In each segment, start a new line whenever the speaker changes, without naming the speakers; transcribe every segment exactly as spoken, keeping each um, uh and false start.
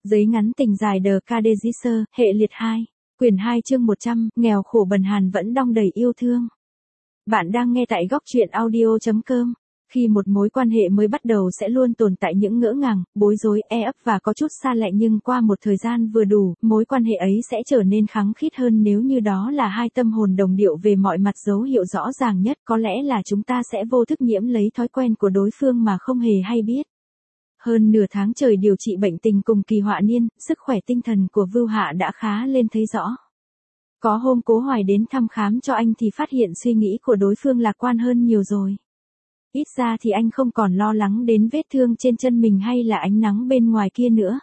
Giấy ngắn tình dài đờ ca đê dĩ sơ, hệ liệt hai. Quyển hai chương một trăm, nghèo khổ bần hàn vẫn đong đầy yêu thương. Bạn đang nghe tại góc truyện audio chấm com. Khi một mối quan hệ mới bắt đầu sẽ luôn tồn tại những ngỡ ngàng, bối rối, e ấp và có chút xa lạnh, nhưng qua một thời gian vừa đủ, mối quan hệ ấy sẽ trở nên khăng khít hơn nếu như đó là hai tâm hồn đồng điệu về mọi mặt. Dấu hiệu rõ ràng nhất có lẽ là chúng ta sẽ vô thức nhiễm lấy thói quen của đối phương mà không hề hay biết. Hơn nửa tháng trời điều trị bệnh tình cùng Kỳ Họa Niên, sức khỏe tinh thần của Vưu Hạ đã khá lên thấy rõ. Có hôm Cố Hoài đến thăm khám cho anh thì phát hiện suy nghĩ của đối phương lạc quan hơn nhiều rồi. Ít ra thì anh không còn lo lắng đến vết thương trên chân mình hay là ánh nắng bên ngoài kia nữa.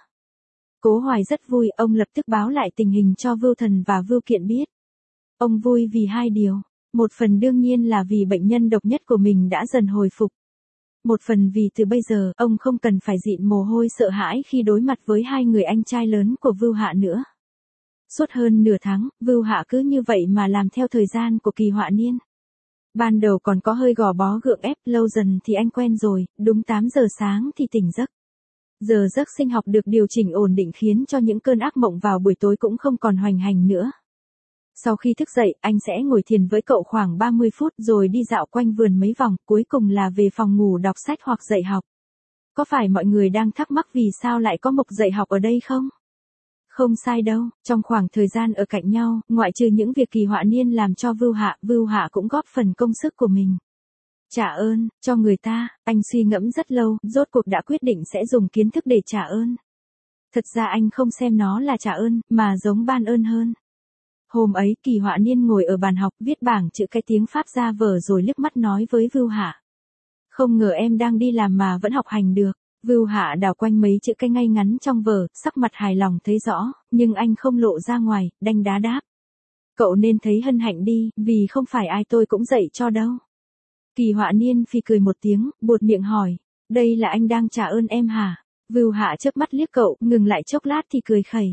Cố Hoài rất vui, ông lập tức báo lại tình hình cho Vưu Thần và Vưu Kiện biết. Ông vui vì hai điều, một phần đương nhiên là vì bệnh nhân độc nhất của mình đã dần hồi phục. Một phần vì từ bây giờ, ông không cần phải dịn mồ hôi sợ hãi khi đối mặt với hai người anh trai lớn của Vưu Hạ nữa. Suốt hơn nửa tháng, Vưu Hạ cứ như vậy mà làm theo thời gian của Kỳ Họa Niên. Ban đầu còn có hơi gò bó gượng ép, lâu dần thì anh quen rồi, đúng tám giờ sáng thì tỉnh giấc. Giờ giấc sinh học được điều chỉnh ổn định khiến cho những cơn ác mộng vào buổi tối cũng không còn hoành hành nữa. Sau khi thức dậy, anh sẽ ngồi thiền với cậu khoảng ba mươi phút rồi đi dạo quanh vườn mấy vòng, cuối cùng là về phòng ngủ đọc sách hoặc dạy học. Có phải mọi người đang thắc mắc vì sao lại có mục dạy học ở đây không? Không sai đâu, trong khoảng thời gian ở cạnh nhau, ngoại trừ những việc Kỳ Họa Niên làm cho Vưu Hạ, Vưu Hạ cũng góp phần công sức của mình. Trả ơn, cho người ta, anh suy ngẫm rất lâu, rốt cuộc đã quyết định sẽ dùng kiến thức để trả ơn. Thật ra anh không xem nó là trả ơn, mà giống ban ơn hơn. Hôm ấy Kỳ Họa Niên ngồi ở bàn học viết bảng chữ cái tiếng Pháp ra vở rồi liếc mắt nói với Vưu Hạ. Không ngờ em đang đi làm mà vẫn học hành được. Vưu Hạ đảo quanh mấy chữ cái ngay ngắn trong vở, sắc mặt hài lòng thấy rõ, nhưng anh không lộ ra ngoài, đanh đá đáp. Cậu nên thấy hân hạnh đi, vì không phải ai tôi cũng dạy cho đâu. Kỳ Họa Niên phì cười một tiếng, buột miệng hỏi, đây là anh đang trả ơn em hả? Vưu Hạ chớp mắt liếc cậu, ngừng lại chốc lát thì cười khẩy.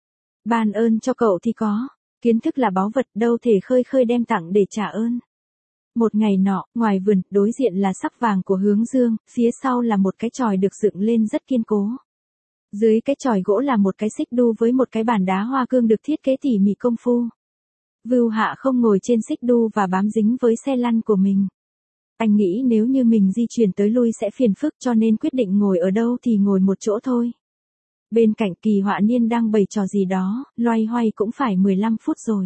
Ban ơn cho cậu thì có. Kiến thức là báu vật, đâu thể khơi khơi đem tặng để trả ơn. Một ngày nọ, ngoài vườn, đối diện là sắc vàng của hướng dương, phía sau là một cái chòi được dựng lên rất kiên cố. Dưới cái chòi gỗ là một cái xích đu với một cái bàn đá hoa cương được thiết kế tỉ mỉ công phu. Vưu Hạ không ngồi trên xích đu và bám dính với xe lăn của mình. Anh nghĩ nếu như mình di chuyển tới lui sẽ phiền phức cho nên quyết định ngồi ở đâu thì ngồi một chỗ thôi. Bên cạnh Kỳ Họa Niên đang bày trò gì đó, loay hoay cũng phải mười lăm phút rồi.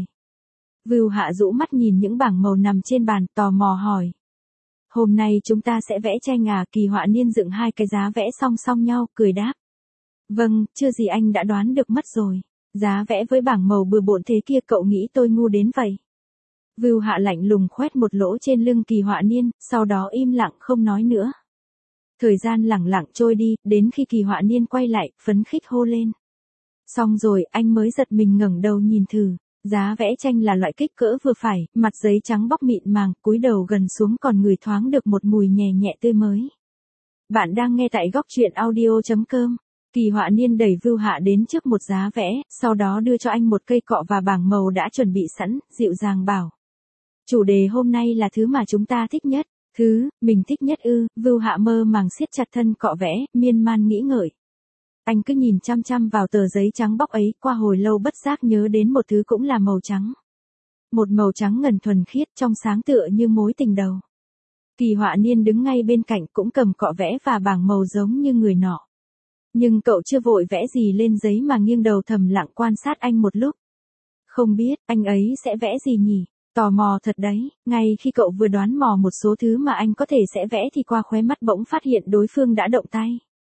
Vưu Hạ rũ mắt nhìn những bảng màu nằm trên bàn, tò mò hỏi. Hôm nay chúng ta sẽ vẽ tranh à? Kỳ Họa Niên dựng hai cái giá vẽ song song nhau, cười đáp. Vâng, chưa gì anh đã đoán được mất rồi. Giá vẽ với bảng màu bừa bộn thế kia cậu nghĩ tôi ngu đến vậy? Vưu Hạ lạnh lùng khoét một lỗ trên lưng Kỳ Họa Niên, sau đó im lặng không nói nữa. Thời gian lẳng lặng trôi đi, đến khi Kỳ Họa Niên quay lại, phấn khích hô lên. Xong rồi, anh mới giật mình ngẩng đầu nhìn thử. Giá vẽ tranh là loại kích cỡ vừa phải, mặt giấy trắng bóc mịn màng, cúi đầu gần xuống còn ngửi thoáng được một mùi nhẹ nhẹ tươi mới. Bạn đang nghe tại góc truyện audio chấm com. Kỳ Họa Niên đẩy Vưu Hạ đến trước một giá vẽ, sau đó đưa cho anh một cây cọ và bảng màu đã chuẩn bị sẵn, dịu dàng bảo. Chủ đề hôm nay là thứ mà chúng ta thích nhất. Thứ, mình thích nhất ư? Vưu Hạ mơ màng siết chặt thân cọ vẽ, miên man nghĩ ngợi. Anh cứ nhìn chăm chăm vào tờ giấy trắng bóc ấy, qua hồi lâu bất giác nhớ đến một thứ cũng là màu trắng. Một màu trắng ngần thuần khiết, trong sáng tựa như mối tình đầu. Kỳ Họa Niên đứng ngay bên cạnh cũng cầm cọ vẽ và bảng màu giống như người nọ. Nhưng cậu chưa vội vẽ gì lên giấy mà nghiêng đầu thầm lặng quan sát anh một lúc. Không biết, anh ấy sẽ vẽ gì nhỉ? Tò mò thật đấy, ngay khi cậu vừa đoán mò một số thứ mà anh có thể sẽ vẽ thì qua khóe mắt bỗng phát hiện đối phương đã động tay.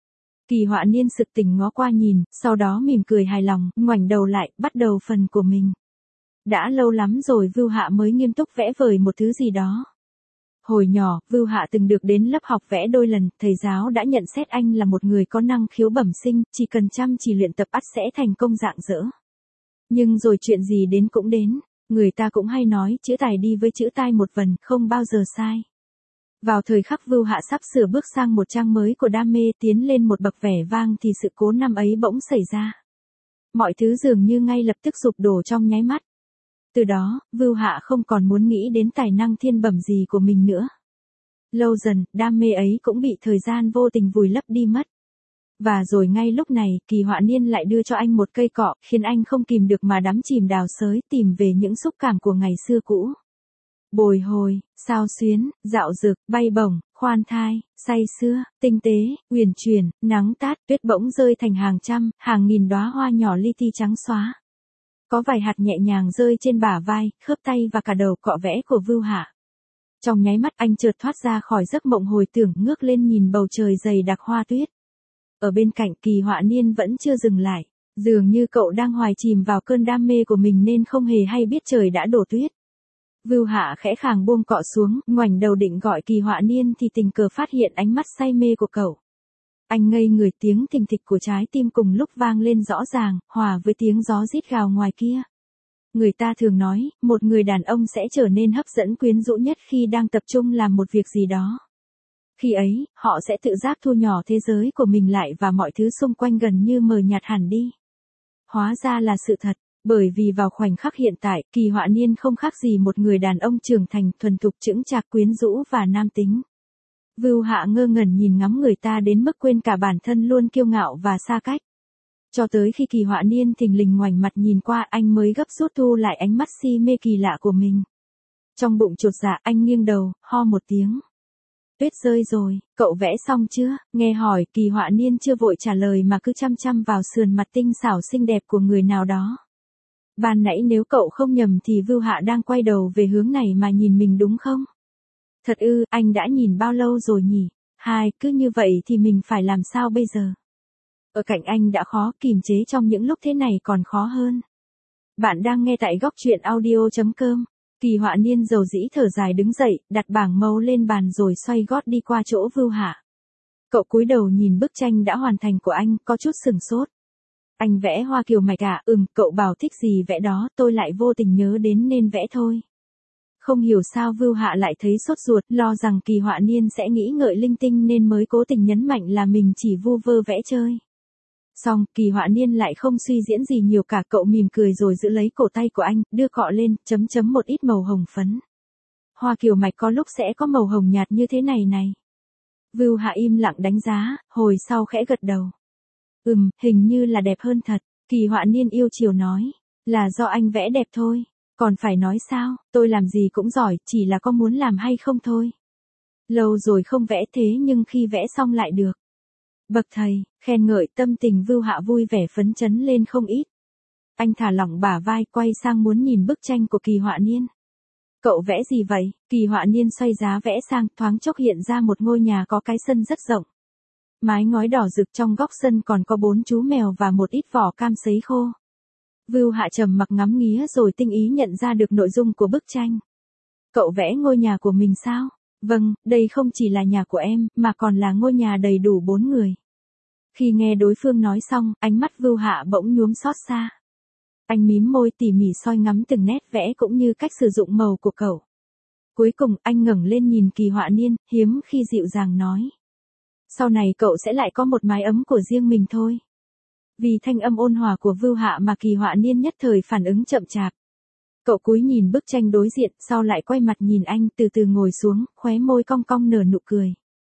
Kỳ Họa Niên sực tỉnh ngó qua nhìn, sau đó mỉm cười hài lòng, ngoảnh đầu lại, bắt đầu phần của mình. Đã lâu lắm rồi Vưu Hạ mới nghiêm túc vẽ vời một thứ gì đó. Hồi nhỏ, Vưu Hạ từng được đến lớp học vẽ đôi lần, thầy giáo đã nhận xét anh là một người có năng khiếu bẩm sinh, chỉ cần chăm chỉ luyện tập ắt sẽ thành công rạng rỡ. Nhưng rồi chuyện gì đến cũng đến, người ta cũng hay nói, chữ tài đi với chữ tai một vần, không bao giờ sai. Vào thời khắc Vưu Hạ sắp sửa bước sang một trang mới của đam mê, tiến lên một bậc vẻ vang thì sự cố năm ấy bỗng xảy ra. Mọi thứ dường như ngay lập tức sụp đổ trong nháy mắt. Từ đó, Vưu Hạ không còn muốn nghĩ đến tài năng thiên bẩm gì của mình nữa. Lâu dần, đam mê ấy cũng bị thời gian vô tình vùi lấp đi mất. Và rồi ngay lúc này, Kỳ Họa Niên lại đưa cho anh một cây cọ, khiến anh không kìm được mà đắm chìm đào xới, tìm về những xúc cảm của ngày xưa cũ. Bồi hồi, xao xuyến, dạo dực, bay bổng, khoan thai, say sưa, tinh tế, uyển chuyển, nắng tát, tuyết bỗng rơi thành hàng trăm, hàng nghìn đóa hoa nhỏ li ti trắng xóa. Có vài hạt nhẹ nhàng rơi trên bả vai, khớp tay và cả đầu cọ vẽ của Vưu Hạ. Trong nháy mắt anh chợt thoát ra khỏi giấc mộng hồi tưởng, ngước lên nhìn bầu trời dày đặc hoa tuyết. Ở bên cạnh, Kỳ Họa Niên vẫn chưa dừng lại, dường như cậu đang hoài chìm vào cơn đam mê của mình nên không hề hay biết trời đã đổ tuyết. Vưu Hạ khẽ khàng buông cọ xuống, ngoảnh đầu định gọi Kỳ Họa Niên thì tình cờ phát hiện ánh mắt say mê của cậu. Anh ngây người, tiếng thình thịch của trái tim cùng lúc vang lên rõ ràng, hòa với tiếng gió rít gào ngoài kia. Người ta thường nói, một người đàn ông sẽ trở nên hấp dẫn quyến rũ nhất khi đang tập trung làm một việc gì đó. Khi ấy, họ sẽ tự giác thu nhỏ thế giới của mình lại và mọi thứ xung quanh gần như mờ nhạt hẳn đi. Hóa ra là sự thật, bởi vì vào khoảnh khắc hiện tại, Kỳ Họa Niên không khác gì một người đàn ông trưởng thành, thuần thục, chững chạc, quyến rũ và nam tính. Vưu Hạ ngơ ngẩn nhìn ngắm người ta đến mức quên cả bản thân luôn kiêu ngạo và xa cách. Cho tới khi Kỳ Họa Niên thình lình ngoảnh mặt nhìn qua, anh mới gấp rút thu lại ánh mắt si mê kỳ lạ của mình. Trong bụng chột dạ, anh nghiêng đầu, ho một tiếng. Tuyết rơi rồi, cậu vẽ xong chưa? Nghe hỏi, Kỳ Họa Niên chưa vội trả lời mà cứ chăm chăm vào sườn mặt tinh xảo xinh đẹp của người nào đó. Ban nãy nếu cậu không nhầm thì Vưu Hạ đang quay đầu về hướng này mà nhìn mình đúng không? Thật ư, anh đã nhìn bao lâu rồi nhỉ? Hai, cứ như vậy thì mình phải làm sao bây giờ? Ở cạnh anh đã khó, kìm chế trong những lúc thế này còn khó hơn. Bạn đang nghe tại góc truyện audio chấm com. Kỳ Họa Niên dầu dĩ thở dài đứng dậy, đặt bảng màu lên bàn rồi xoay gót đi qua chỗ Vưu Hạ. Cậu cúi đầu nhìn bức tranh đã hoàn thành của anh, có chút sừng sốt. Anh vẽ hoa kiều mạch à? Ừm, cậu bảo thích gì vẽ đó, tôi lại vô tình nhớ đến nên vẽ thôi. Không hiểu sao Vưu Hạ lại thấy sốt ruột, lo rằng Kỳ Họa Niên sẽ nghĩ ngợi linh tinh nên mới cố tình nhấn mạnh là mình chỉ vu vơ vẽ chơi. Xong, Kỳ Họa Niên lại không suy diễn gì nhiều cả, cậu mỉm cười rồi giữ lấy cổ tay của anh, đưa cọ lên, chấm chấm một ít màu hồng phấn. Hoa kiều mạch có lúc sẽ có màu hồng nhạt như thế này này. Vưu Hạ im lặng đánh giá, hồi sau khẽ gật đầu. Ừm, hình như là đẹp hơn thật, Kỳ Họa Niên yêu chiều nói. Là do anh vẽ đẹp thôi, còn phải nói sao, tôi làm gì cũng giỏi, chỉ là có muốn làm hay không thôi. Lâu rồi không vẽ thế nhưng khi vẽ xong lại được. Bậc thầy, khen ngợi, tâm tình Vưu Hạ vui vẻ phấn chấn lên không ít. Anh thả lỏng bả vai, quay sang muốn nhìn bức tranh của Kỳ Họa Niên. Cậu vẽ gì vậy? Kỳ Họa Niên xoay giá vẽ sang, thoáng chốc hiện ra một ngôi nhà có cái sân rất rộng. Mái ngói đỏ rực, trong góc sân còn có bốn chú mèo và một ít vỏ cam sấy khô. Vưu Hạ trầm mặc ngắm nghía rồi tinh ý nhận ra được nội dung của bức tranh. Cậu vẽ ngôi nhà của mình sao? Vâng, đây không chỉ là nhà của em, mà còn là ngôi nhà đầy đủ bốn người. Khi nghe đối phương nói xong, ánh mắt Vưu Hạ bỗng nhuốm xót xa. Anh mím môi tỉ mỉ soi ngắm từng nét vẽ cũng như cách sử dụng màu của cậu. Cuối cùng, anh ngẩng lên nhìn Kỳ Họa Niên, hiếm khi dịu dàng nói. Sau này cậu sẽ lại có một mái ấm của riêng mình thôi. Vì thanh âm ôn hòa của Vưu Hạ mà Kỳ Họa Niên nhất thời phản ứng chậm chạp. Cậu cúi nhìn bức tranh đối diện, sau lại quay mặt nhìn anh, từ từ ngồi xuống, khóe môi cong cong nở nụ cười.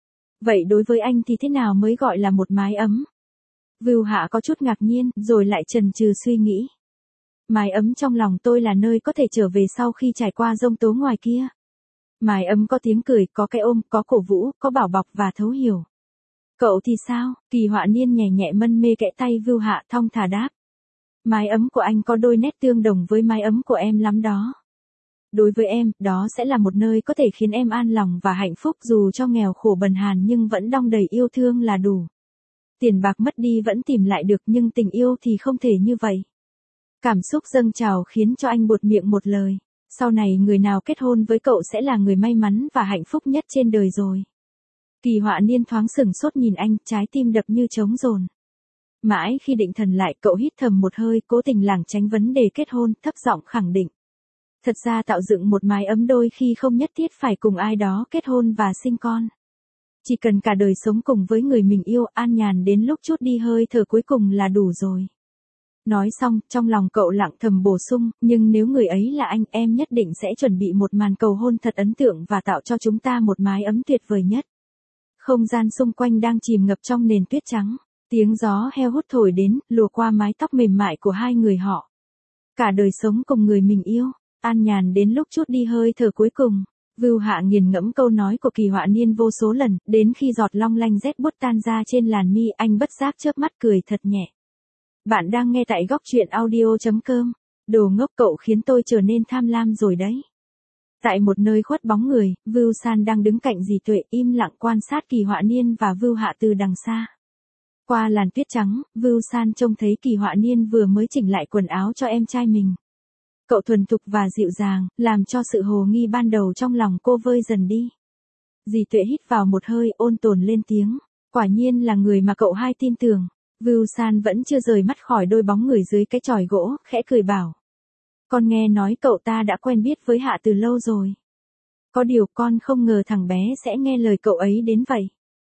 Vậy đối với anh thì thế nào mới gọi là một mái ấm? Vưu Hạ có chút ngạc nhiên, rồi lại chần chừ suy nghĩ. Mái ấm trong lòng tôi là nơi có thể trở về sau khi trải qua giông tố ngoài kia. Mái ấm có tiếng cười, có cái ôm, có cổ vũ, có bảo bọc và thấu hiểu. Cậu thì sao? Kỳ Họa Niên nhẹ nhẹ mân mê kẽ tay Vưu Hạ, thong thả đáp. Mái ấm của anh có đôi nét tương đồng với mái ấm của em lắm đó. Đối với em, đó sẽ là một nơi có thể khiến em an lòng và hạnh phúc, dù cho nghèo khổ bần hàn nhưng vẫn đong đầy yêu thương là đủ. Tiền bạc mất đi vẫn tìm lại được nhưng tình yêu thì không thể như vậy. Cảm xúc dâng trào khiến cho anh buột miệng một lời. Sau này người nào kết hôn với cậu sẽ là người may mắn và hạnh phúc nhất trên đời rồi. Kỳ Họa Niên thoáng sửng sốt nhìn anh, trái tim đập như trống dồn. Mãi khi định thần lại, cậu hít thầm một hơi, cố tình lảng tránh vấn đề kết hôn, thấp giọng khẳng định. Thật ra tạo dựng một mái ấm đôi khi không nhất thiết phải cùng ai đó kết hôn và sinh con. Chỉ cần cả đời sống cùng với người mình yêu, an nhàn đến lúc chút đi hơi thở cuối cùng là đủ rồi. Nói xong, trong lòng cậu lặng thầm bổ sung, nhưng nếu người ấy là anh, em nhất định sẽ chuẩn bị một màn cầu hôn thật ấn tượng và tạo cho chúng ta một mái ấm tuyệt vời nhất. Không gian xung quanh đang chìm ngập trong nền tuyết trắng. Tiếng gió heo hút thổi đến, lùa qua mái tóc mềm mại của hai người họ. Cả đời sống cùng người mình yêu, an nhàn đến lúc chút đi hơi thở cuối cùng. Vưu Hạ nghiền ngẫm câu nói của Kỳ Họa Niên vô số lần, đến khi giọt long lanh rét buốt tan ra trên làn mi, anh bất giác chớp mắt cười thật nhẹ. Bạn đang nghe tại góc truyện audio chấm com. Đồ ngốc, cậu khiến tôi trở nên tham lam rồi đấy. Tại một nơi khuất bóng người, Vưu San đang đứng cạnh Dì Tuệ im lặng quan sát Kỳ Họa Niên và Vưu Hạ từ đằng xa. Qua làn tuyết trắng, Vưu San trông thấy Kỳ Họa Niên vừa mới chỉnh lại quần áo cho em trai mình. Cậu thuần thục và dịu dàng, làm cho sự hồ nghi ban đầu trong lòng cô vơi dần đi. Dì Tuệ hít vào một hơi, ôn tồn lên tiếng. Quả nhiên là người mà cậu hai tin tưởng. Vưu San vẫn chưa rời mắt khỏi đôi bóng người dưới cái chòi gỗ, khẽ cười bảo. Con nghe nói cậu ta đã quen biết với Hạ từ lâu rồi. Có điều con không ngờ thằng bé sẽ nghe lời cậu ấy đến vậy.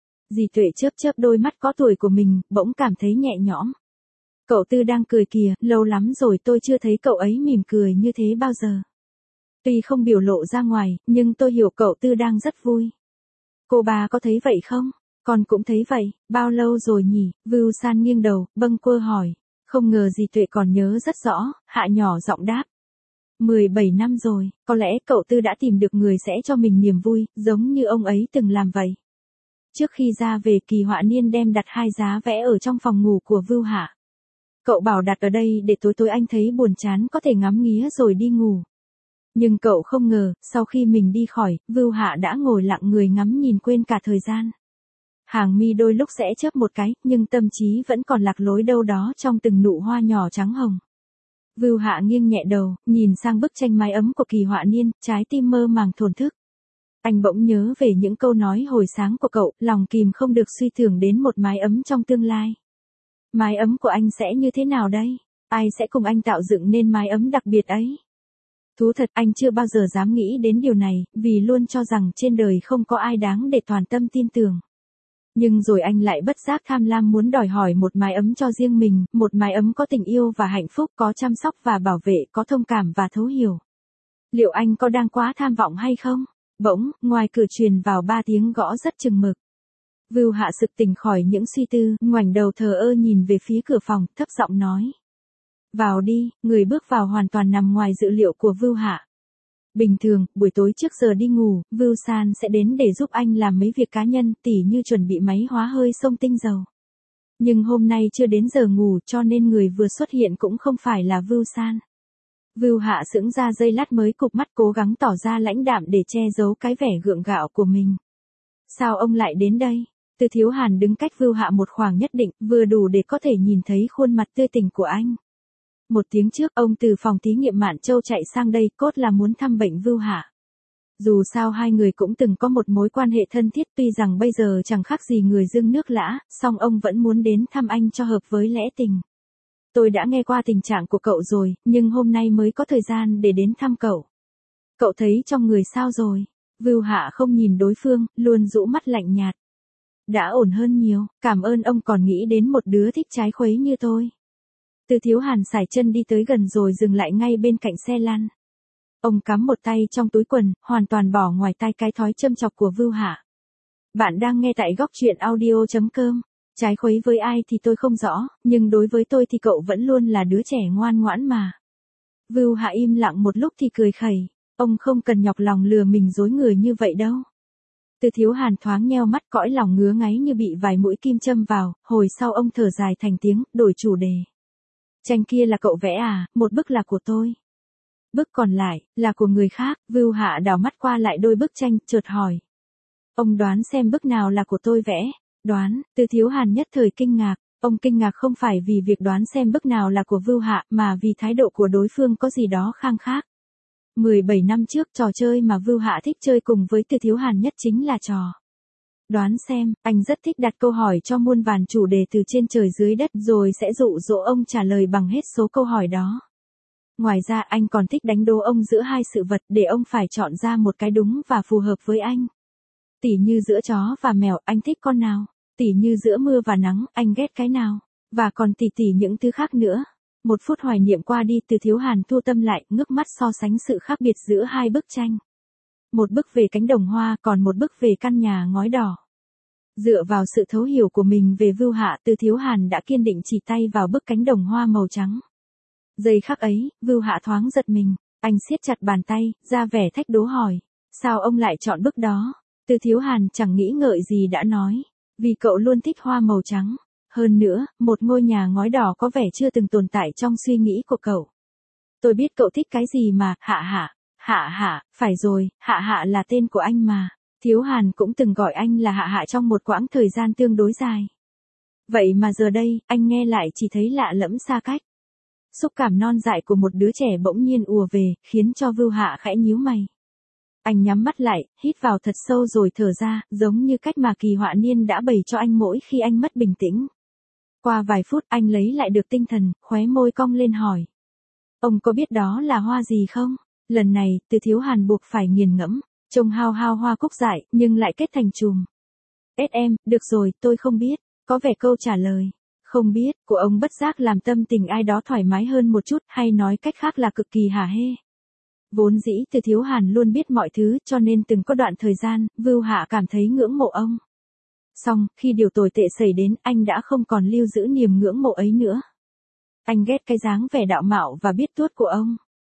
Dì Tuệ chớp chớp đôi mắt có tuổi của mình, bỗng cảm thấy nhẹ nhõm. Cậu Tư đang cười kìa, lâu lắm rồi tôi chưa thấy cậu ấy mỉm cười như thế bao giờ. Tuy không biểu lộ ra ngoài, nhưng tôi hiểu cậu Tư đang rất vui. Cô bà có thấy vậy không? Con cũng thấy vậy, bao lâu rồi nhỉ? Vưu San nghiêng đầu, bâng quơ hỏi. Không ngờ dì Tuệ còn nhớ rất rõ, Hạ nhỏ giọng đáp. mười bảy năm rồi, có lẽ cậu Tư đã tìm được người sẽ cho mình niềm vui, giống như ông ấy từng làm vậy. Trước khi ra về, Kỳ Họa Niên đem đặt hai giá vẽ ở trong phòng ngủ của Vưu Hạ. Cậu bảo đặt ở đây để tối tối anh thấy buồn chán có thể ngắm nghía rồi đi ngủ. Nhưng cậu không ngờ, sau khi mình đi khỏi, Vưu Hạ đã ngồi lặng người ngắm nhìn quên cả thời gian. Hàng mi đôi lúc sẽ chớp một cái, nhưng tâm trí vẫn còn lạc lối đâu đó trong từng nụ hoa nhỏ trắng hồng. Vưu Hạ nghiêng nhẹ đầu, nhìn sang bức tranh mái ấm của Kỳ Họa Niên, trái tim mơ màng thổn thức. Anh bỗng nhớ về những câu nói hồi sáng của cậu, lòng kìm không được suy tưởng đến một mái ấm trong tương lai. Mái ấm của anh sẽ như thế nào đây? Ai sẽ cùng anh tạo dựng nên mái ấm đặc biệt ấy? Thú thật, anh chưa bao giờ dám nghĩ đến điều này, vì luôn cho rằng trên đời không có ai đáng để toàn tâm tin tưởng. Nhưng rồi anh lại bất giác tham lam muốn đòi hỏi một mái ấm cho riêng mình, một mái ấm có tình yêu và hạnh phúc, có chăm sóc và bảo vệ, có thông cảm và thấu hiểu. Liệu anh có đang quá tham vọng hay không? Bỗng, ngoài cửa truyền vào ba tiếng gõ rất chừng mực. Vưu Hạ sực tỉnh khỏi những suy tư, ngoảnh đầu thờ ơ nhìn về phía cửa phòng, thấp giọng nói. Vào đi. Người bước vào hoàn toàn nằm ngoài dự liệu của Vưu Hạ. Bình thường, buổi tối trước giờ đi ngủ, Vưu San sẽ đến để giúp anh làm mấy việc cá nhân, tỉ như chuẩn bị máy hóa hơi xông tinh dầu. Nhưng hôm nay chưa đến giờ ngủ, cho nên người vừa xuất hiện cũng không phải là Vưu San. Vưu Hạ sững ra giây lát mới cụp mắt, cố gắng tỏ ra lãnh đạm để che giấu cái vẻ gượng gạo của mình. Sao ông lại đến đây? Từ Thiếu Hàn đứng cách Vưu Hạ một khoảng nhất định, vừa đủ để có thể nhìn thấy khuôn mặt tươi tỉnh của anh. Một tiếng trước, ông từ phòng thí nghiệm Mạn Châu chạy sang đây, cốt là muốn thăm bệnh Vưu Hạ. Dù sao hai người cũng từng có một mối quan hệ thân thiết, tuy rằng bây giờ chẳng khác gì người dưng nước lã, song ông vẫn muốn đến thăm anh cho hợp với lẽ tình. Tôi đã nghe qua tình trạng của cậu rồi, nhưng hôm nay mới có thời gian để đến thăm cậu. Cậu thấy trong người sao rồi? Vưu Hạ không nhìn đối phương, luôn rũ mắt lạnh nhạt. Đã ổn hơn nhiều, cảm ơn ông còn nghĩ đến một đứa thích trái khuấy như tôi. Từ Thiếu Hàn sải chân đi tới gần rồi dừng lại ngay bên cạnh xe lăn. Ông cắm một tay trong túi quần, hoàn toàn bỏ ngoài tai cái thói châm chọc của Vưu Hạ. Bạn đang nghe tại góc truyện audio chấm com. Trái khuấy với ai thì tôi không rõ, nhưng đối với tôi thì cậu vẫn luôn là đứa trẻ ngoan ngoãn mà. Vưu Hạ im lặng một lúc thì cười khẩy. Ông không cần nhọc lòng lừa mình dối người như vậy đâu. Từ Thiếu Hàn thoáng nheo mắt, cõi lòng ngứa ngáy như bị vài mũi kim châm vào, hồi sau ông thở dài thành tiếng, đổi chủ đề. Tranh kia là cậu vẽ à? Một bức là của tôi. Bức còn lại, là của người khác. Vưu Hạ đảo mắt qua lại đôi bức tranh, chợt hỏi. Ông đoán xem bức nào là của tôi vẽ? Đoán, Từ Thiếu Hàn nhất thời kinh ngạc. Ông kinh ngạc không phải vì việc đoán xem bức nào là của Vưu Hạ, mà vì thái độ của đối phương có gì đó khang khác. mười bảy năm trước, trò chơi mà Vưu Hạ thích chơi cùng với Từ Thiếu Hàn nhất chính là trò. Đoán xem, anh rất thích đặt câu hỏi cho muôn vàn chủ đề từ trên trời dưới đất, rồi sẽ dụ dỗ ông trả lời bằng hết số câu hỏi đó. Ngoài ra anh còn thích đánh đố ông giữa hai sự vật để ông phải chọn ra một cái đúng và phù hợp với anh. Tỉ như giữa chó và mèo, anh thích con nào? Tỉ như giữa mưa và nắng, anh ghét cái nào? Và còn tỉ tỉ những thứ khác nữa. Một phút hoài niệm qua đi, Từ Thiếu Hàn thu tâm lại, ngước mắt so sánh sự khác biệt giữa hai bức tranh. Một bức về cánh đồng hoa, còn một bức về căn nhà ngói đỏ. Dựa vào sự thấu hiểu của mình về Vưu Hạ, Từ Thiếu Hàn đã kiên định chỉ tay vào bức cánh đồng hoa màu trắng. Giây khắc ấy, Vưu Hạ thoáng giật mình, anh siết chặt bàn tay, ra vẻ thách đố hỏi. Sao ông lại chọn bức đó? Từ Thiếu Hàn chẳng nghĩ ngợi gì đã nói. Vì cậu luôn thích hoa màu trắng. Hơn nữa, một ngôi nhà ngói đỏ có vẻ chưa từng tồn tại trong suy nghĩ của cậu. Tôi biết cậu thích cái gì mà, Hạ Hạ. Hạ Hạ, phải rồi, Hạ Hạ là tên của anh mà. Thiếu Hàn cũng từng gọi anh là Hạ Hạ trong một quãng thời gian tương đối dài. Vậy mà giờ đây, anh nghe lại chỉ thấy lạ lẫm xa cách. Xúc cảm non dại của một đứa trẻ bỗng nhiên ùa về, khiến cho Vưu Hạ khẽ nhíu mày. Anh nhắm mắt lại, hít vào thật sâu rồi thở ra, giống như cách mà Kỳ Họa Niên đã bày cho anh mỗi khi anh mất bình tĩnh. Qua vài phút anh lấy lại được tinh thần, khóe môi cong lên hỏi. Ông có biết đó là hoa gì không? Lần này, Từ Thiếu Hàn buộc phải nghiền ngẫm, trông hao hao hoa cúc dại, nhưng lại kết thành chùm. Ết em, được rồi, tôi không biết, có vẻ câu trả lời. Không biết, của ông bất giác làm tâm tình ai đó thoải mái hơn một chút, hay nói cách khác là cực kỳ hả hê. Vốn dĩ Từ Thiếu Hàn luôn biết mọi thứ, cho nên từng có đoạn thời gian, Vưu Hạ cảm thấy ngưỡng mộ ông. Xong, khi điều tồi tệ xảy đến, anh đã không còn lưu giữ niềm ngưỡng mộ ấy nữa. Anh ghét cái dáng vẻ đạo mạo và biết tuốt của ông.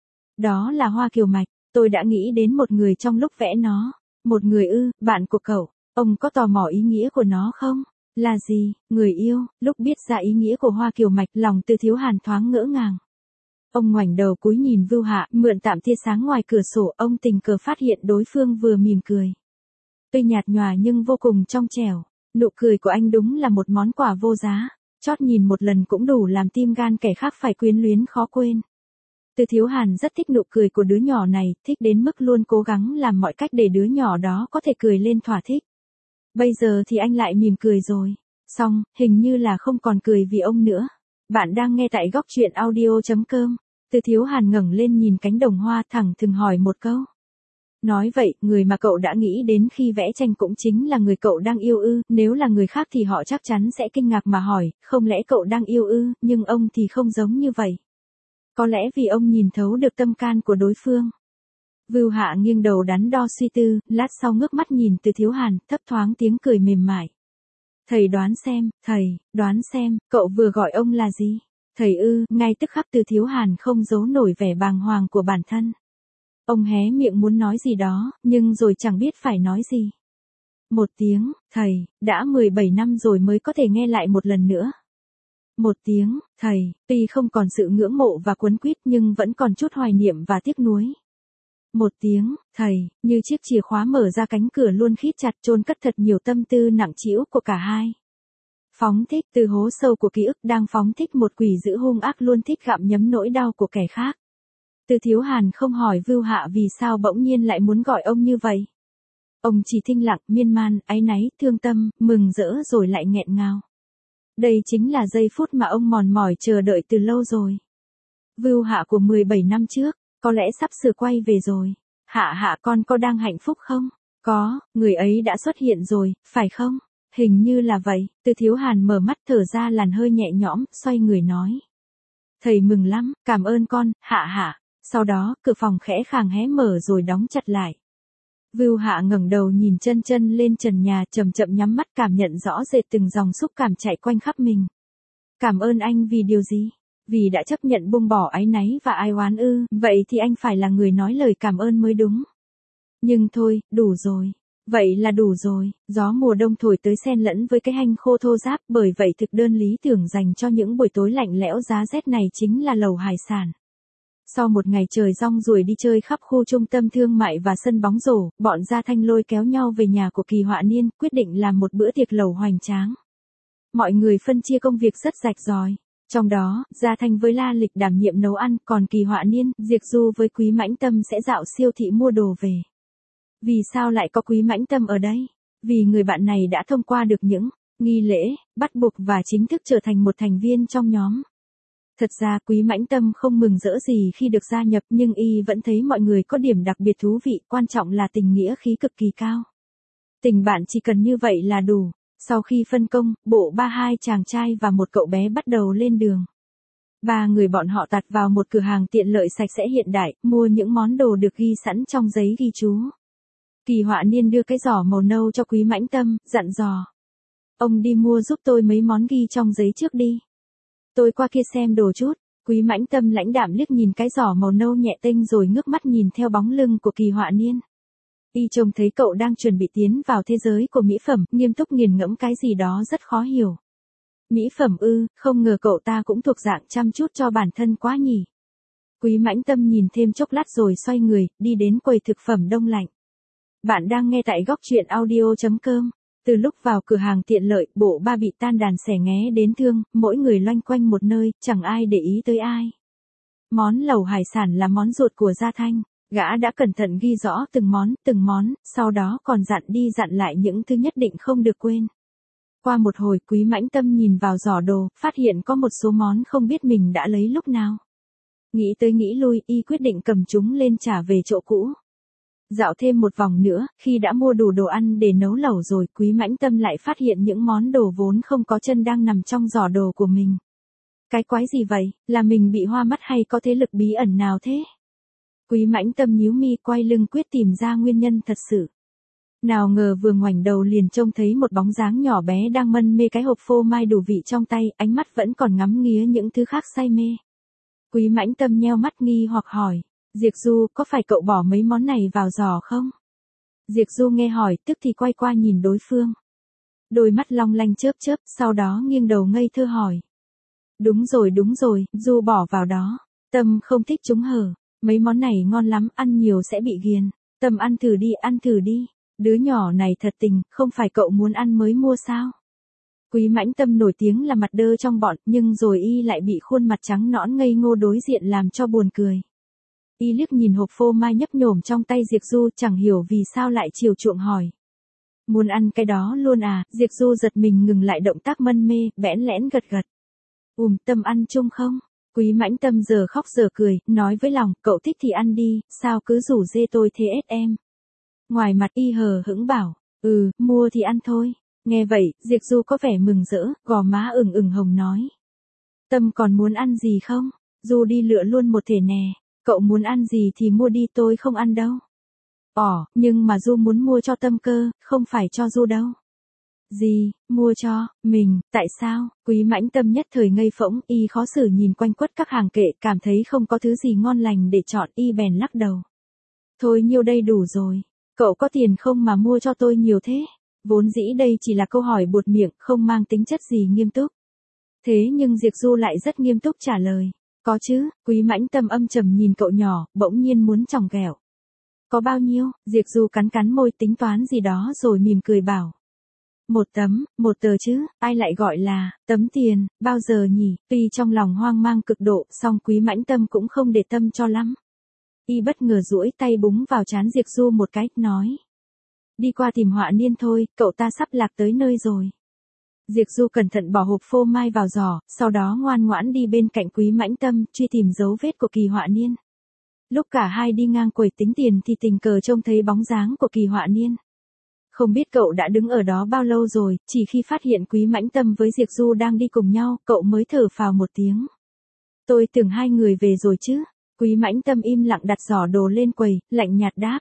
Đó là hoa kiều mạch, tôi đã nghĩ đến một người trong lúc vẽ nó. Một người ư, bạn của cậu, ông có tò mò ý nghĩa của nó không? Là gì, người yêu? Lúc biết ra ý nghĩa của hoa kiều mạch, lòng Từ Thiếu Hàn thoáng ngỡ ngàng. Ông ngoảnh đầu cúi nhìn Vưu Hạ, mượn tạm tia sáng ngoài cửa sổ, ông tình cờ phát hiện đối phương vừa mỉm cười. Tuy nhạt nhòa nhưng vô cùng trong trẻo, nụ cười của anh đúng là một món quà vô giá, chót nhìn một lần cũng đủ làm tim gan kẻ khác phải quyến luyến khó quên. Từ Thiếu Hàn rất thích nụ cười của đứa nhỏ này, thích đến mức luôn cố gắng làm mọi cách để đứa nhỏ đó có thể cười lên thỏa thích. Bây giờ thì anh lại mỉm cười rồi. Xong, hình như là không còn cười vì ông nữa. Bạn đang nghe tại góc truyện audio chấm com. Từ Thiếu Hàn ngẩng lên nhìn cánh đồng hoa, thẳng thừng hỏi một câu. Nói vậy, người mà cậu đã nghĩ đến khi vẽ tranh cũng chính là người cậu đang yêu ư? Nếu là người khác thì họ chắc chắn sẽ kinh ngạc mà hỏi, không lẽ cậu đang yêu ư? Nhưng ông thì không giống như vậy. Có lẽ vì ông nhìn thấu được tâm can của đối phương. Vưu Hạ nghiêng đầu đắn đo suy tư, lát sau ngước mắt nhìn Từ Thiếu Hàn, thấp thoáng tiếng cười mềm mại. Thầy đoán xem, thầy, đoán xem, cậu vừa gọi ông là gì? Thầy ư, ngay tức khắc Từ Thiếu Hàn không giấu nổi vẻ bàng hoàng của bản thân. Ông hé miệng muốn nói gì đó, nhưng rồi chẳng biết phải nói gì. Một tiếng, thầy, đã mười bảy năm rồi mới có thể nghe lại một lần nữa. Một tiếng, thầy, tuy không còn sự ngưỡng mộ và cuốn quýt nhưng vẫn còn chút hoài niệm và tiếc nuối. Một tiếng, thầy, như chiếc chìa khóa mở ra cánh cửa luôn khít chặt chôn cất thật nhiều tâm tư nặng trĩu của cả hai. Phóng thích từ hố sâu của ký ức đang phóng thích một quỷ dữ hung ác luôn thích gặm nhấm nỗi đau của kẻ khác. Từ Thiếu Hàn không hỏi Vưu Hạ vì sao bỗng nhiên lại muốn gọi ông như vậy. Ông chỉ thinh lặng, miên man, áy náy, thương tâm, mừng rỡ rồi lại nghẹn ngào. Đây chính là giây phút mà ông mòn mỏi chờ đợi từ lâu rồi. Vưu Hạ của mười bảy năm trước, có lẽ sắp sửa quay về rồi. Hạ Hạ con có đang hạnh phúc không? Có, người ấy đã xuất hiện rồi, phải không? Hình như là vậy. Từ Thiếu Hàn mở mắt thở ra làn hơi nhẹ nhõm, xoay người nói. Thầy mừng lắm, cảm ơn con, Hạ Hạ. Sau đó, cửa phòng khẽ khàng hé mở rồi đóng chặt lại. Vưu Hạ ngẩng đầu nhìn chân chân lên trần nhà, chậm chậm nhắm mắt cảm nhận rõ rệt từng dòng xúc cảm chạy quanh khắp mình. Cảm ơn anh vì điều gì? Vì đã chấp nhận buông bỏ áy náy và ai oán ư, vậy thì anh phải là người nói lời cảm ơn mới đúng. Nhưng thôi, đủ rồi. Vậy là đủ rồi, gió mùa đông thổi tới xen lẫn với cái hanh khô thô ráp, bởi vậy thực đơn lý tưởng dành cho những buổi tối lạnh lẽo giá rét này chính là lẩu hải sản. Sau một ngày trời rong ruổi đi chơi khắp khu trung tâm thương mại và sân bóng rổ, bọn Gia Thanh lôi kéo nhau về nhà của Kỳ Họa Niên, quyết định làm một bữa tiệc lẩu hoành tráng. Mọi người phân chia công việc rất rạch ròi. Trong đó, Gia Thanh với La Lịch đảm nhiệm nấu ăn, còn Kỳ Họa Niên, Diệp Du với Quý Mãnh Tâm sẽ dạo siêu thị mua đồ về. Vì sao lại có Quý Mãnh Tâm ở đây? Vì người bạn này đã thông qua được những nghi lễ, bắt buộc và chính thức trở thành một thành viên trong nhóm. Thật ra Quý Mãnh Tâm không mừng rỡ gì khi được gia nhập, nhưng y vẫn thấy mọi người có điểm đặc biệt thú vị, quan trọng là tình nghĩa khí cực kỳ cao. Tình bạn chỉ cần như vậy là đủ. Sau khi phân công, bộ ba hai chàng trai và một cậu bé bắt đầu lên đường. Ba người bọn họ tạt vào một cửa hàng tiện lợi sạch sẽ hiện đại, mua những món đồ được ghi sẵn trong giấy ghi chú. Kỳ Họa Niên đưa cái giỏ màu nâu cho Quý Mãnh Tâm, dặn dò. Ông đi mua giúp tôi mấy món ghi trong giấy trước đi. Tôi qua kia xem đồ chút. Quý Mãnh Tâm lãnh đạm liếc nhìn cái giỏ màu nâu nhẹ tênh rồi ngước mắt nhìn theo bóng lưng của Kỳ Họa Niên. Y trông thấy cậu đang chuẩn bị tiến vào thế giới của mỹ phẩm, nghiêm túc nghiền ngẫm cái gì đó rất khó hiểu. Mỹ phẩm ư, không ngờ cậu ta cũng thuộc dạng chăm chút cho bản thân quá nhỉ. Quý Mãnh Tâm nhìn thêm chốc lát rồi xoay người, đi đến quầy thực phẩm đông lạnh. Bạn đang nghe tại góc truyện audio.com. Từ lúc vào cửa hàng tiện lợi, bộ ba bị tan đàn xẻ nghé đến thương, mỗi người loanh quanh một nơi, chẳng ai để ý tới ai. Món lẩu hải sản là món ruột của Gia Thanh. Gã đã cẩn thận ghi rõ từng món, từng món, sau đó còn dặn đi dặn lại những thứ nhất định không được quên. Qua một hồi, Quý Mãnh Tâm nhìn vào giỏ đồ, phát hiện có một số món không biết mình đã lấy lúc nào. Nghĩ tới nghĩ lui, y quyết định cầm chúng lên trả về chỗ cũ. Dạo thêm một vòng nữa, khi đã mua đủ đồ ăn để nấu lẩu rồi, Quý Mãnh Tâm lại phát hiện những món đồ vốn không có chân đang nằm trong giỏ đồ của mình. Cái quái gì vậy, là mình bị hoa mắt hay có thế lực bí ẩn nào thế? Quý Mãnh Tâm nhíu mi quay lưng quyết tìm ra nguyên nhân thật sự. Nào ngờ vừa ngoảnh đầu liền trông thấy một bóng dáng nhỏ bé đang mân mê cái hộp phô mai đủ vị trong tay, ánh mắt vẫn còn ngắm nghía những thứ khác say mê. Quý Mãnh Tâm nheo mắt nghi hoặc hỏi, Diệp Du, có phải cậu bỏ mấy món này vào giỏ không? Diệp Du nghe hỏi, tức thì quay qua nhìn đối phương. Đôi mắt long lanh chớp chớp, sau đó nghiêng đầu ngây thơ hỏi. Đúng rồi đúng rồi, Du bỏ vào đó. Tâm không thích chúng hở. Mấy món này ngon lắm, ăn nhiều sẽ bị ghiền. Tâm ăn thử đi, ăn thử đi. Đứa nhỏ này thật tình, không phải cậu muốn ăn mới mua sao? Quý Mãnh Tâm nổi tiếng là mặt đơ trong bọn, nhưng rồi y lại bị khuôn mặt trắng nõn ngây ngô đối diện làm cho buồn cười. Y liếc nhìn hộp phô mai nhấp nhổm trong tay Diệp Du, chẳng hiểu vì sao lại chiều chuộng hỏi. Muốn ăn cái đó luôn à? Diệp Du giật mình ngừng lại động tác mân mê, bẽn lẽn gật gật. Ùm, Tâm ăn chung không? Quý Mãnh Tâm giờ khóc giờ cười, nói với lòng, cậu thích thì ăn đi, sao cứ rủ dê tôi thế ết em. Ngoài mặt y hờ hững bảo, ừ, mua thì ăn thôi. Nghe vậy, Diệp Du có vẻ mừng rỡ, gò má ửng ửng hồng nói. Tâm còn muốn ăn gì không? Du đi lựa luôn một thể nè, cậu muốn ăn gì thì mua đi, tôi không ăn đâu. Ồ, nhưng mà Du muốn mua cho Tâm cơ, không phải cho Du đâu. Gì, mua cho, mình, tại sao? Quý Mãnh Tâm nhất thời ngây phỗng, y khó xử nhìn quanh quất các hàng kệ, cảm thấy không có thứ gì ngon lành để chọn, y bèn lắc đầu. Thôi nhiêu đây đủ rồi, cậu có tiền không mà mua cho tôi nhiều thế? Vốn dĩ đây chỉ là câu hỏi buột miệng, không mang tính chất gì nghiêm túc. Thế nhưng Diệp Du lại rất nghiêm túc trả lời. Có chứ, Quý Mãnh Tâm âm trầm nhìn cậu nhỏ, bỗng nhiên muốn chòng ghẹo. Có bao nhiêu? Diệp Du cắn cắn môi tính toán gì đó rồi mỉm cười bảo. Một tấm, một tờ chứ, ai lại gọi là, tấm tiền, bao giờ nhỉ? Tuy trong lòng hoang mang cực độ, song Quý Mãnh Tâm cũng không để tâm cho lắm. Y bất ngờ duỗi tay búng vào trán Diệp Du một cái, nói. Đi qua tìm Họa Niên thôi, cậu ta sắp lạc tới nơi rồi. Diệp Du cẩn thận bỏ hộp phô mai vào giỏ, sau đó ngoan ngoãn đi bên cạnh Quý Mãnh Tâm, truy tìm dấu vết của Kỳ Họa Niên. Lúc cả hai đi ngang quầy tính tiền thì tình cờ trông thấy bóng dáng của Kỳ Họa Niên. Không biết cậu đã đứng ở đó bao lâu rồi, chỉ khi phát hiện Quý Mãnh Tâm với Diệp Du đang đi cùng nhau, cậu mới thở phào một tiếng. Tôi tưởng hai người về rồi chứ. Quý Mãnh Tâm im lặng đặt giỏ đồ lên quầy, lạnh nhạt đáp.